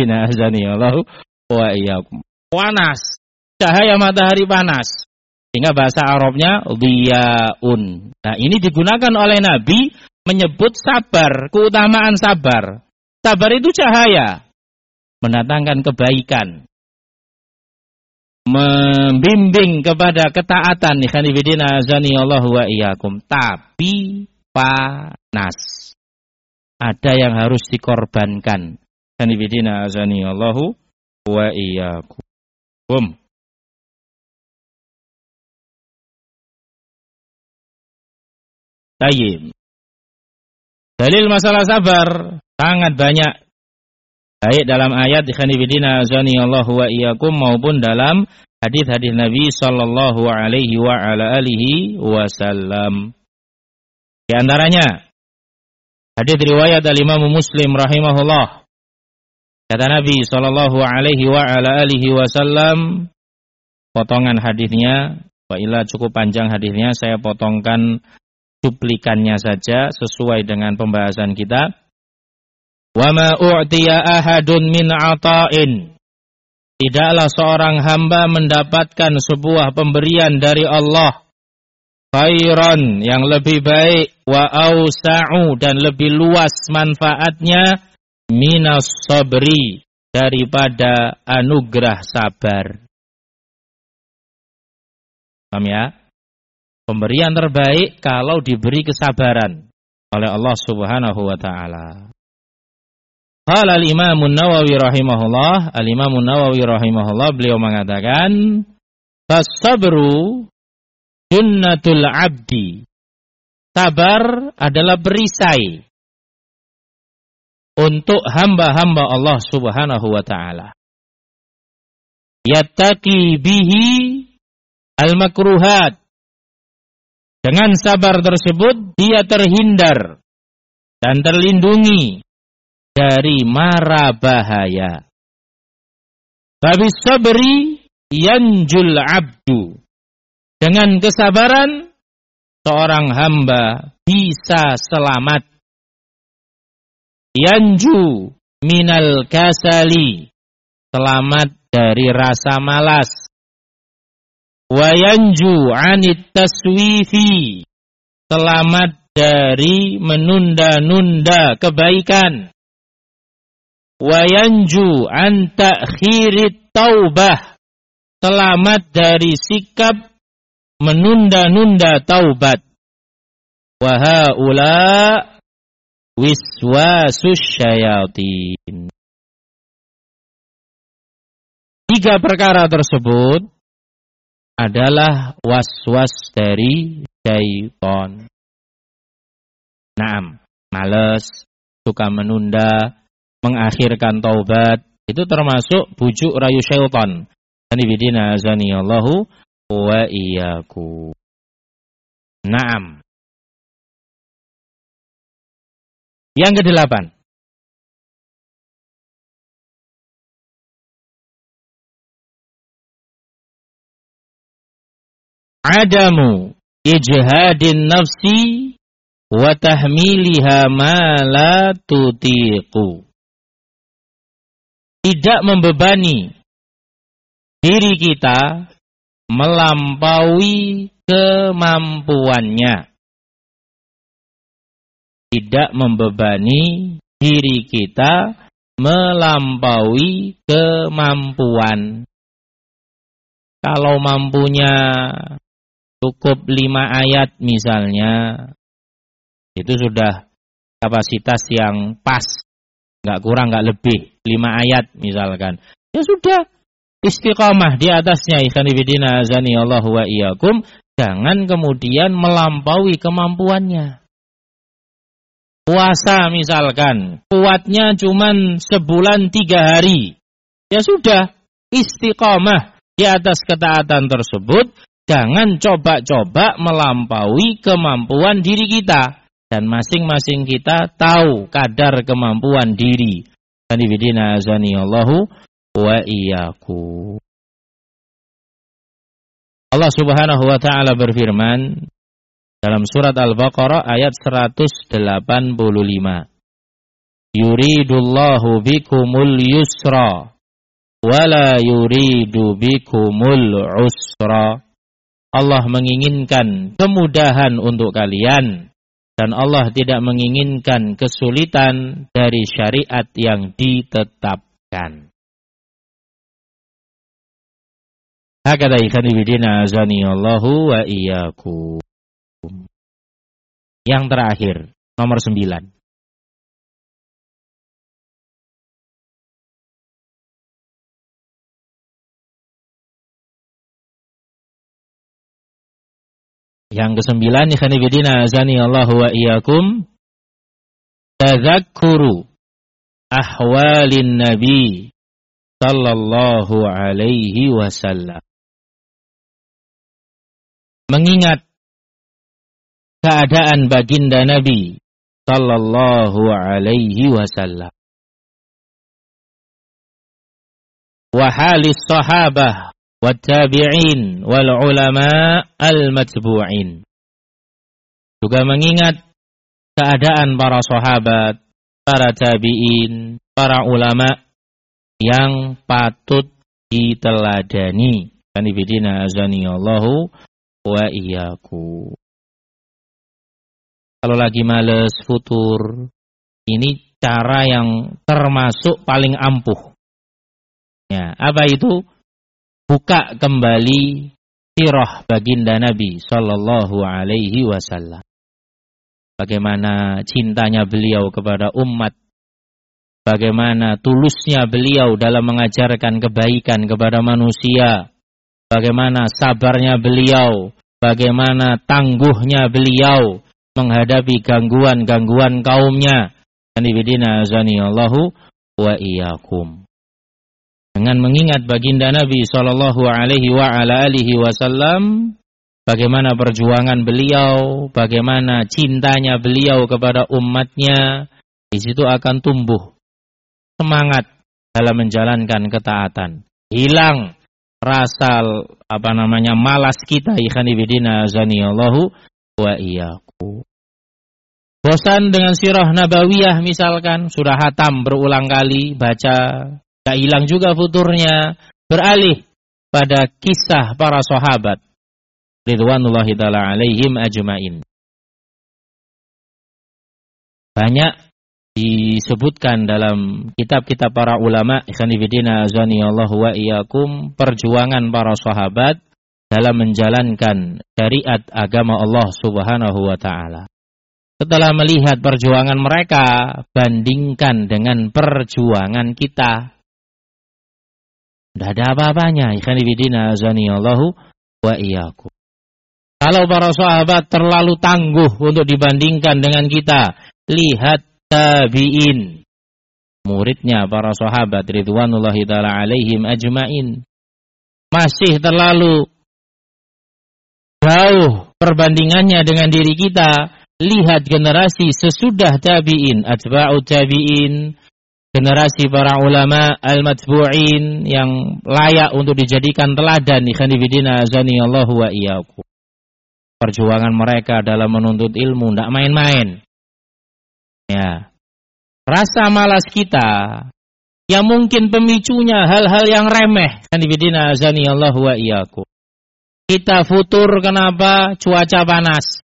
Panas. Cahaya matahari panas. Sehingga bahasa Arabnya diyaun. Nah, ini digunakan oleh Nabi menyebut sabar, keutamaan sabar. Sabar itu cahaya, mendatangkan kebaikan, membimbing kepada ketaatan. Ikhwanifidina azanillahu wa iyyakum. Tapi panas. Ada yang harus dikorbankan. Ikhwanifidina azanillahu wa iyyakum. Tayyib. Dalil masalah sabar sangat banyak, baik dalam ayat ikhwanifidina azanillahu wa iyyakum maupun dalam hadis-hadis Nabi sallallahu alaihi wa ala alihi wasallam. Di antaranya hadis riwayat al-Imam Muslim rahimahullah. Kata Nabi sallallahu alaihi wa ala alihi wasallam, potongan hadisnya, wa illa cukup panjang hadisnya, saya potongkan cuplikannya saja sesuai dengan pembahasan kita. Wa ma u'tiya ahadun min 'ata'in. Tidaklah seorang hamba mendapatkan sebuah pemberian dari Allah khairan, yang lebih baik, wa awsa'u, dan lebih luas manfaatnya, minas sabri, daripada anugerah sabar. Paham ya? Pemberian terbaik kalau diberi kesabaran oleh Allah Subhanahu wa ta'ala. Qala al-Imam an-Nawawi rahimahullah, al-Imam an-Nawawi rahimahullah beliau mengatakan, "As-sabru junnatul abdi. Sabar adalah perisai untuk hamba-hamba Allah Subhanahu wa taala. Yattaqi bihi al-makruhat. Dengan sabar tersebut dia terhindar dan terlindungi dari mara bahaya. Babis sabri yanjul abdu. Dengan kesabaran seorang hamba bisa selamat. Yanju minal kasali. Selamat dari rasa malas. Wa yanju anit taswifi. Selamat dari menunda-nunda kebaikan. Wa yanju an ta'khirit taubah. Selamat dari sikap menunda-nunda taubat. Wa haula wiswasus syayatin. Tiga perkara tersebut adalah was-was dari syaitan. Naam, malas, suka menunda, mengakhirkan taubat, itu termasuk bujuk rayu syaitan. Anibidina azaniyallahu wa iyyakum. Naam. Yang kedelapan. Adamu ijhadin nafsi wa tahmiliha ma la tutiqu. Tidak membebani diri kita melampaui kemampuannya. Tidak membebani diri kita melampaui kemampuan. Kalau mampunya cukup lima ayat misalnya, itu sudah kapasitas yang pas, nggak kurang nggak lebih, lima ayat misalkan. Ya sudah, istiqamah di atasnya. Ikhwanifidina azanillahu wa iyyakum. Jangan kemudian melampaui kemampuannya. Puasa misalkan, kuatnya cuman sebulan tiga hari. Ya sudah, istiqamah di atas ketaatan tersebut. Jangan coba-coba melampaui kemampuan diri kita. Dan masing-masing kita tahu kadar kemampuan diri. Kanibidina azanillahu wa iyyakum. Allah Subhanahu wa ta'ala berfirman dalam surat Al-Baqarah ayat seratus delapan puluh lima. Yuridullahu bikumul yusra wala yuridu bikumul usra. Allah menginginkan kemudahan untuk kalian dan Allah tidak menginginkan kesulitan dari syariat yang ditetapkan. Hakadha ikhwanifidina azanillahu wa iyyakum. Yang terakhir, nomor sembilan. Yang kesembilan, ikhwanifidina azanillahu wa iyyakum. Tadzakkuru ahwalin nabi sallallahu alaihi wasallam. Mengingat keadaan baginda Nabi sallallahu alaihi wasallam. Wa halis sahabah wa tabi'in wal ulama al-matbu'in. Juga mengingat keadaan para sahabat, para tabi'in, para ulama yang patut diteladani. Kanibidina azanillahu wa iyyakum. Kalau lagi males futur, ini cara yang termasuk paling ampuh. Ya, apa itu? Buka kembali sirah baginda Nabi sallallahu alaihi wasallam. Bagaimana cintanya beliau kepada umat. Bagaimana tulusnya beliau dalam mengajarkan kebaikan kepada manusia. Bagaimana sabarnya beliau bagaimana tangguhnya beliau menghadapi gangguan-gangguan kaumnya. Anibidina azanillahu wa iyyakum. Dengan mengingat baginda Nabi sallallahu alaihi wa ala alihi wasallam, bagaimana perjuangan beliau, bagaimana cintanya beliau kepada umatnya, di situ akan tumbuh semangat dalam menjalankan ketaatan. Hilang rasa apa namanya malas kita, ikhwani fillah azanillahu wa iyyakum. Bosan dengan sirah nabawiyah misalkan, sudah hatam berulang kali baca, tak hilang juga futurnya, beralih pada kisah para sahabat ridwanullahi ta'ala alaihim ajmain. Banyak disebutkan dalam kitab-kitab para ulama, ikhwani fillah azanillahu wa iyyakum, perjuangan para sahabat dalam menjalankan syariat agama Allah Subhanahu wa taala. Setelah melihat perjuangan mereka, bandingkan dengan perjuangan kita. Tidak ada apa-apanya, ikhwani fillah azanillahu wa iyyakum. Kalau para sahabat terlalu tangguh untuk dibandingkan dengan kita, lihat tabi'in, muridnya para sahabat ridwanullahi ta'ala alaihim ajmain. Masih terlalu jauh perbandingannya dengan diri kita. Lihat generasi sesudah tabi'in, atba'u tabi'in, generasi para ulama al-matbu'in yang layak untuk dijadikan teladan. Ikhwani fillah azanillahu wa iyyakum. Perjuangan mereka dalam menuntut ilmu tidak main-main. Ya. Rasa malas kita yang mungkin pemicunya hal-hal yang remeh. Ikhwani fillah azanillahu wa iyyakum. Kita futur kenapa? Cuaca panas.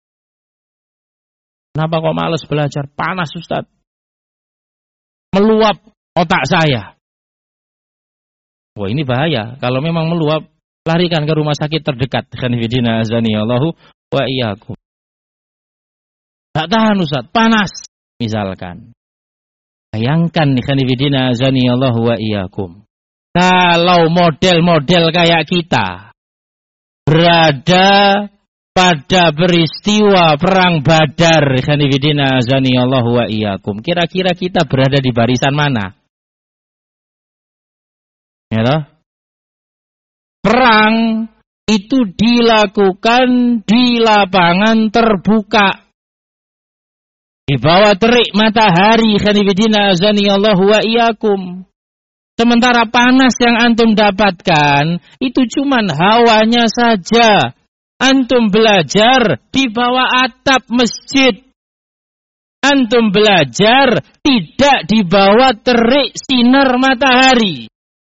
Kenapa kok malas belajar? Panas Ustaz. Meluap otak saya. Wah, ini bahaya. Kalau memang meluap, larikan ke rumah sakit terdekat. Khanifidina azanillahu wa iyyakum. Tak tahan Ustaz, panas misalkan. Bayangkan khanifidina azanillahu wa iyyakum. Kalau model-model kayak kita berada pada peristiwa perang Badar, khanifidina azanillahu wa iyyakum, kira-kira kita berada di barisan mana? Ya toh? Perang itu dilakukan di lapangan terbuka, di bawah terik matahari, khanifidina azanillahu wa iyyakum. Sementara panas yang antum dapatkan itu cuman hawanya saja. Antum belajar di bawah atap masjid. Antum belajar tidak di bawah terik sinar matahari.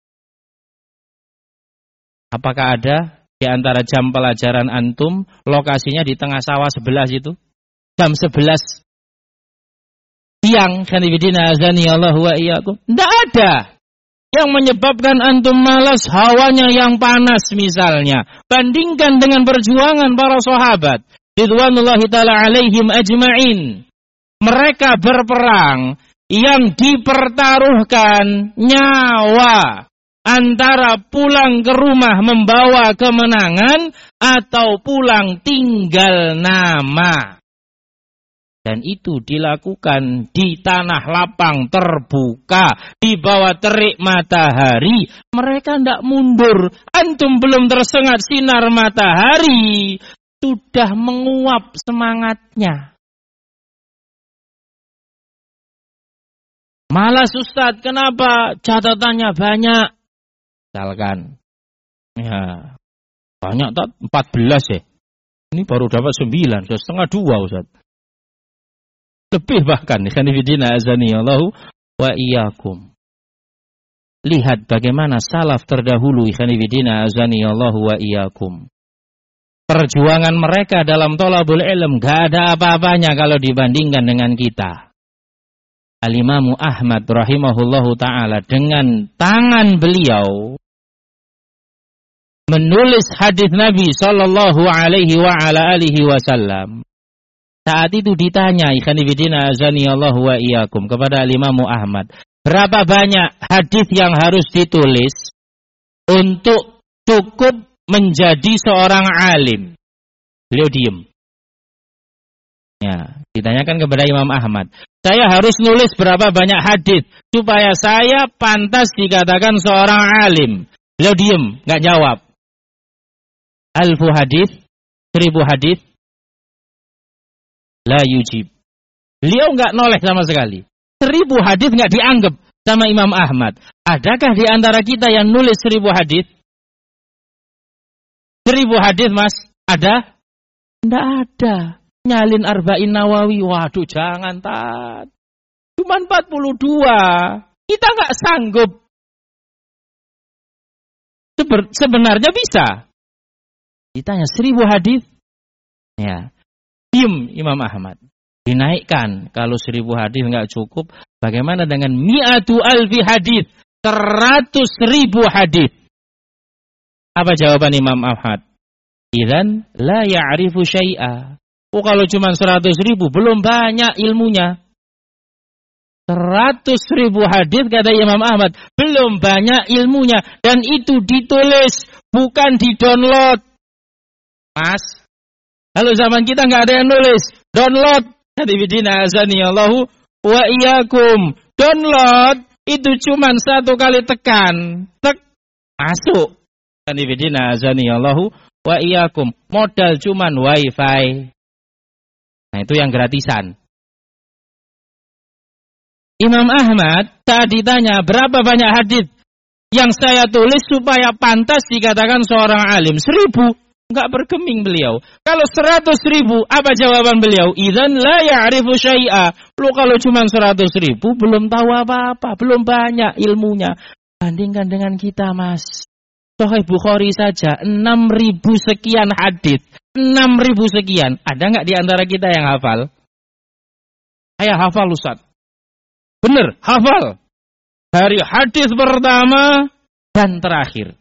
Apakah ada di antara jam pelajaran antum lokasinya di tengah sawah sebelah situ? Jam sebelas siang, khanifidina azanillahu wa iyyakum. Tidak ada. Yang menyebabkan antum malas hawanya yang panas misalnya. Bandingkan dengan perjuangan para sahabat ridwanullahi ta'ala alaihim ajma'in. Mereka berperang yang dipertaruhkan nyawa antara pulang ke rumah membawa kemenangan atau pulang tinggal nama. Dan itu dilakukan di tanah lapang terbuka, di bawah terik matahari. Mereka tidak mundur. Antum belum tersengat sinar matahari, sudah menguap semangatnya. Malas Ustaz, kenapa? Catatannya banyak. Misalkan, ya, banyak tak? empat belas ya. Ini baru dapat sembilan, sudah setengah dua Ustaz. Lebih bahkan, khanifidina azanillahu wa iyyakum. Lihat bagaimana salaf terdahulu, khanifidina azanillahu wa iyyakum. Perjuangan mereka dalam thalabul ilm gak ada apa-apanya kalau dibandingkan dengan kita. Al-Imamu Ahmad rahimahullahu ta'ala dengan tangan beliau menulis hadis Nabi sallallahu alaihi wa ala alihi wasallam. Saat itu ditanya, ikhwanifidina azanillahu wa iyyakum, kepada Imam Ahmad, berapa banyak hadis yang harus ditulis untuk cukup menjadi seorang alim? Beliau diem. Ya, ditanyakan kepada Imam Ahmad, saya harus nulis berapa banyak hadis supaya saya pantas dikatakan seorang alim. Beliau diem, nggak jawab. Alfu hadis, seribu hadis, la yujib. Beliau nggak noleh sama sekali. Seribu hadis nggak dianggap sama Imam Ahmad. Adakah di antara kita yang nulis seribu hadis? Seribu hadis, Mas, ada? Nggak ada. Nyalin Arba'in Nawawi, waduh jangan tat. Cuma empat puluh dua. Kita nggak sanggup. Seben- sebenarnya bisa. Ditanya seribu hadis, ya, diem Imam Ahmad. Dinaikkan, kalau seribu hadis nggak cukup, bagaimana dengan mi'atu alfi hadis, seratus ribu hadis? Apa jawaban Imam Ahmad? Idzan la ya'rifu syai'a. Oh, kalau cuma seratus ribu, belum banyak ilmunya. Seratus ribu hadis kata Imam Ahmad, belum banyak ilmunya. Dan itu ditulis, bukan di-download. Mas, kalau zaman kita nggak ada yang nulis, download. Hadibidina azani Allahu wa iyyakum. Download, itu cuma satu kali tekan. Tek, masuk. Hadibidina azani Allahu wa iyyakum. Modal cuma wifi. Nah, itu yang gratisan. Imam Ahmad saat ditanya berapa banyak hadis yang saya tulis supaya pantas dikatakan seorang alim, seribu, nggak bergeming beliau. Kalau seratus ribu, apa jawaban beliau? Idzan la ya'rifu syai'a. Lu kalau cuma seratus ribu belum tahu apa-apa, belum banyak ilmunya. Bandingkan dengan kita, Mas. Sahih Bukhari saja enam ribu sekian hadis. enam ribu sekian. Ada nggak di antara kita yang hafal? Saya hafal, Ustaz. Benar, hafal. Dari hadis pertama dan terakhir.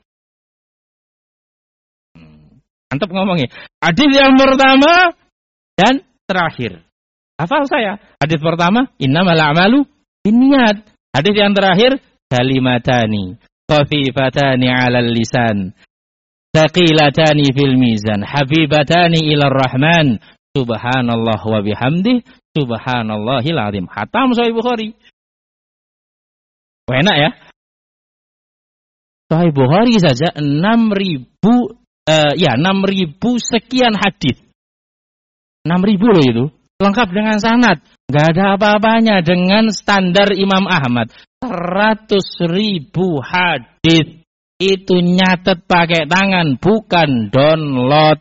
Mantap ngomongnya. Hadis yang pertama dan terakhir. Hafal saya. Hadis pertama, innamal a'malu binniyat. Hadis yang terakhir, kalimatani khafifatani 'alal lisan, thaqilatani fil mizan, habibatani ilar rahman, subhanallah wa bihamdih, subhanallahil azim. Khatam Sahih Bukhari. Wah, enak ya? Sahih Bukhari saja enam ribu uh, ya enam ribu sekian hadis. enam ribu loh itu. Lengkap dengan sanad. Enggak ada apa-apanya dengan standar Imam Ahmad. seratus ribu hadis. Itu nyatet pakai tangan, bukan download.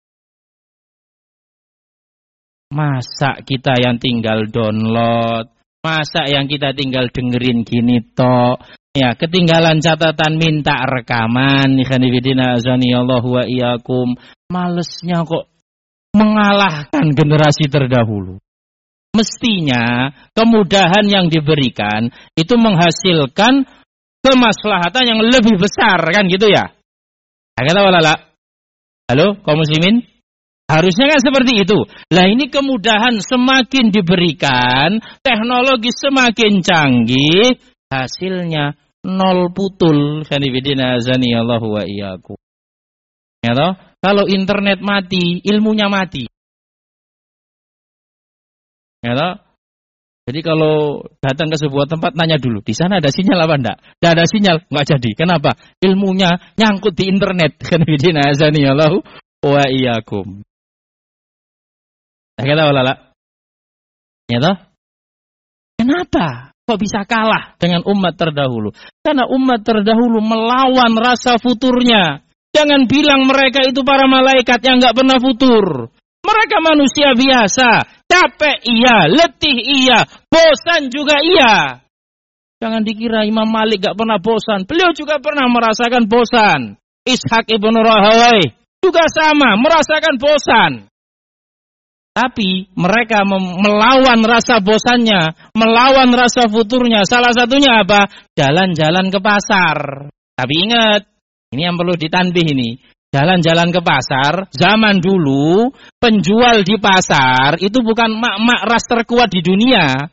Masa kita yang tinggal download? Masa yang kita tinggal dengerin gini tok? Ya, ketinggalan catatan minta rekaman. Ikhwanifidina azanillahu wa iyyakum. Malesnya kok mengalahkan generasi terdahulu. Mestinya kemudahan yang diberikan itu menghasilkan kemaslahatan yang lebih besar, kan gitu ya? Kata walala. Halo, kaum muslimin? Harusnya kan seperti itu. Lah ini kemudahan semakin diberikan, teknologi semakin canggih, hasilnya nol putul. Khanifidina azani Allahu wa iyyakum. Ya toh? Kalau internet mati, ilmunya mati. Ya toh? Jadi kalau datang ke sebuah tempat, nanya dulu, di sana ada sinyal apa enggak? Tidak ada sinyal, enggak jadi. Kenapa? Ilmunya nyangkut di internet. Khanifidina azani Allahu wa iyyakum. Nah, kata walala. Ya toh? Kenapa? Kok bisa kalah dengan umat terdahulu? Karena umat terdahulu melawan rasa futurnya. Jangan bilang mereka itu para malaikat yang enggak pernah futur. Mereka manusia biasa. Capek iya, letih iya, bosan juga iya. Jangan dikira Imam Malik enggak pernah bosan. Beliau juga pernah merasakan bosan. Ishaq ibn Rahawai juga sama, merasakan bosan. Tapi mereka melawan rasa bosannya, melawan rasa futurnya. Salah satunya apa? Jalan-jalan ke pasar. Tapi ingat, ini yang perlu ditanbih ini. Jalan-jalan ke pasar, zaman dulu penjual di pasar itu bukan mak-mak ras terkuat di dunia.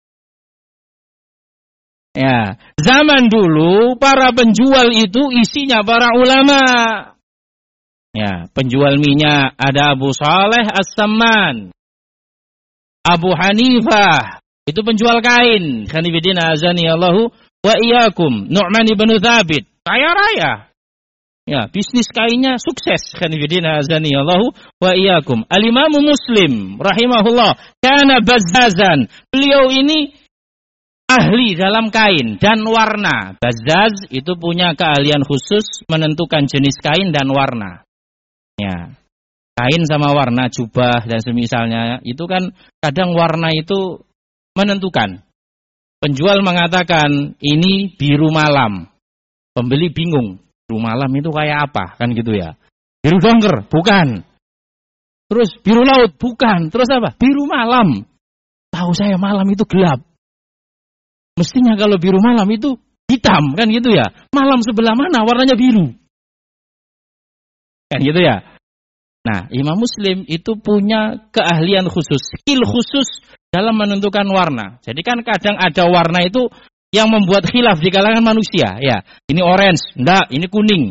Ya, zaman dulu para penjual itu isinya para ulama. Ya, penjual minyak ada Abu Saleh As-Samman. Abu Hanifah itu penjual kain. Khanifidina azani Allahu wa iyyakum. Nu'man ibn Thabit kaya raya. Ya, bisnis kainnya sukses. Khanifidina azani Allahu wa iyyakum. Al-Imam Muslim rahimahullah kana bazzazan. Beliau ini ahli dalam kain dan warna. Bazzaz itu punya keahlian khusus menentukan jenis kain dan warna. Ya. Kain sama warna jubah dan semisalnya itu kan kadang warna itu menentukan. Penjual mengatakan ini biru malam. Pembeli bingung. Biru malam itu kayak apa? Kan gitu ya. Biru dongker? Bukan. Terus biru laut? Bukan. Terus apa? Biru malam. Tahu saya malam itu gelap. Mestinya kalau biru malam itu hitam. Kan gitu ya. Malam sebelah mana warnanya biru? Kan gitu ya. Nah, Imam Muslim itu punya keahlian khusus, skill khusus dalam menentukan warna. Jadi kan kadang ada warna itu yang membuat khilaf di kalangan manusia. Ya, ini orange, enggak, ini kuning.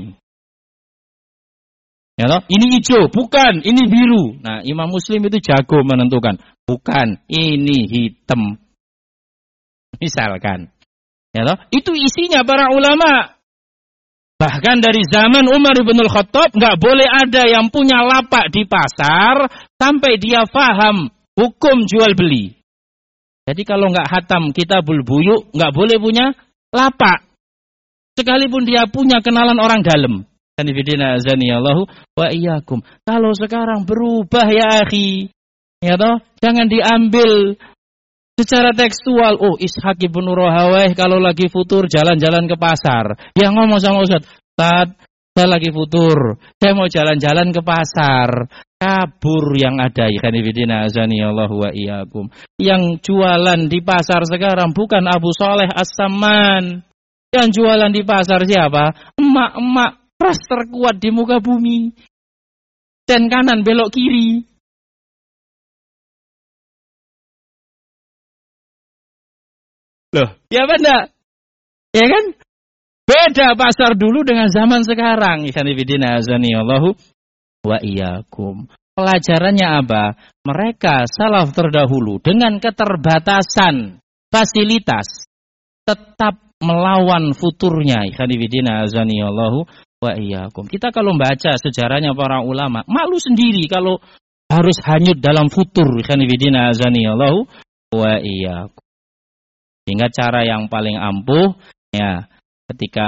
Ya toh? Ini hijau, bukan, ini biru. Nah, Imam Muslim itu jago menentukan, bukan, ini hitam. Misalkan. Ya toh? Itu isinya para ulama. Bahkan dari zaman Umar bin Khattab nggak boleh ada yang punya lapak di pasar sampai dia faham hukum jual beli. Jadi kalau nggak hatam kitabul buyuk nggak boleh punya lapak. Sekalipun dia punya kenalan orang dalam. Kanifidina azaniyallahu wa iyyakum. Kalau sekarang berubah ya akhi, ya toh, jangan diambil secara tekstual. Oh, Ishaq ibn Rahawayh kalau lagi futur jalan-jalan ke pasar. Yang ngomong sama Ustaz, Ustaz, saya lagi futur. Saya mau jalan-jalan ke pasar. Kabur yang ada. Ikhwanifidina azaniyallahu wa iyyakum. Yang jualan di pasar sekarang bukan Abu Saleh As-Samman. Yang jualan di pasar siapa? Emak-emak ras terkuat di muka bumi. Dan kanan belok kiri. Loh, ya benar. Ya kan? Beda pasar dulu dengan zaman sekarang. Ikhwanifidina azaniyallahu wa iyyakum. Pelajarannya apa? Mereka salaf terdahulu dengan keterbatasan fasilitas tetap melawan futurnya. Ikhwanifidina azaniyallahu wa iyyakum. Kita kalau membaca sejarahnya para ulama, malu sendiri kalau harus hanyut dalam futur. Ikhwanifidina azaniyallahu wa iyyakum. Sehingga cara yang paling ampuh, ya, ketika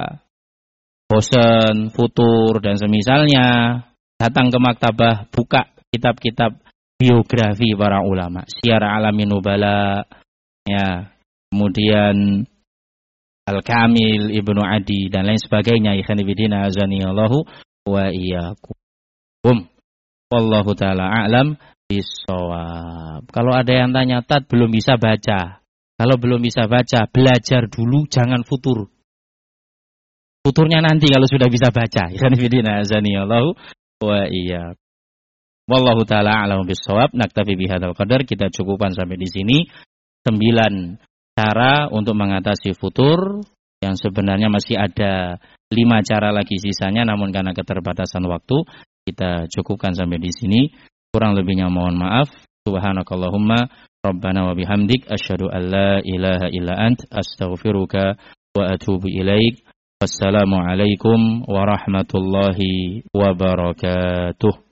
bosan, futur, dan semisalnya, datang ke maktabah, buka kitab-kitab biografi para ulama. Syiar Alamin Nubala, ya, kemudian Al-Kamil, Ibnu Adi, dan lain sebagainya. Ikhwanifidina azaniyallahu wa iyyakum. Wallahu ta'ala a'lam bissawab. Kalau ada yang tanya, Tat, belum bisa baca. Kalau belum bisa baca, belajar dulu, jangan futur. Futurnya nanti kalau sudah bisa baca. Ikhwanifidina azaniyallahu wa iyyakum. Wallahu ta'ala a'lam bissawab. Naktafi bihadzal qadar. Kita cukupkan sampai di sini. Sembilan cara untuk mengatasi futur. Yang sebenarnya masih ada lima cara lagi sisanya. Namun karena keterbatasan waktu, kita cukupkan sampai di sini. Kurang lebihnya mohon maaf. Subhanakallahumma Rabbana wa bihamdik asyhadu an la ilaha illa ant astaghfiruka wa atubu ilaik. Wassalamu alaikum warahmatullahi wabarakatuh.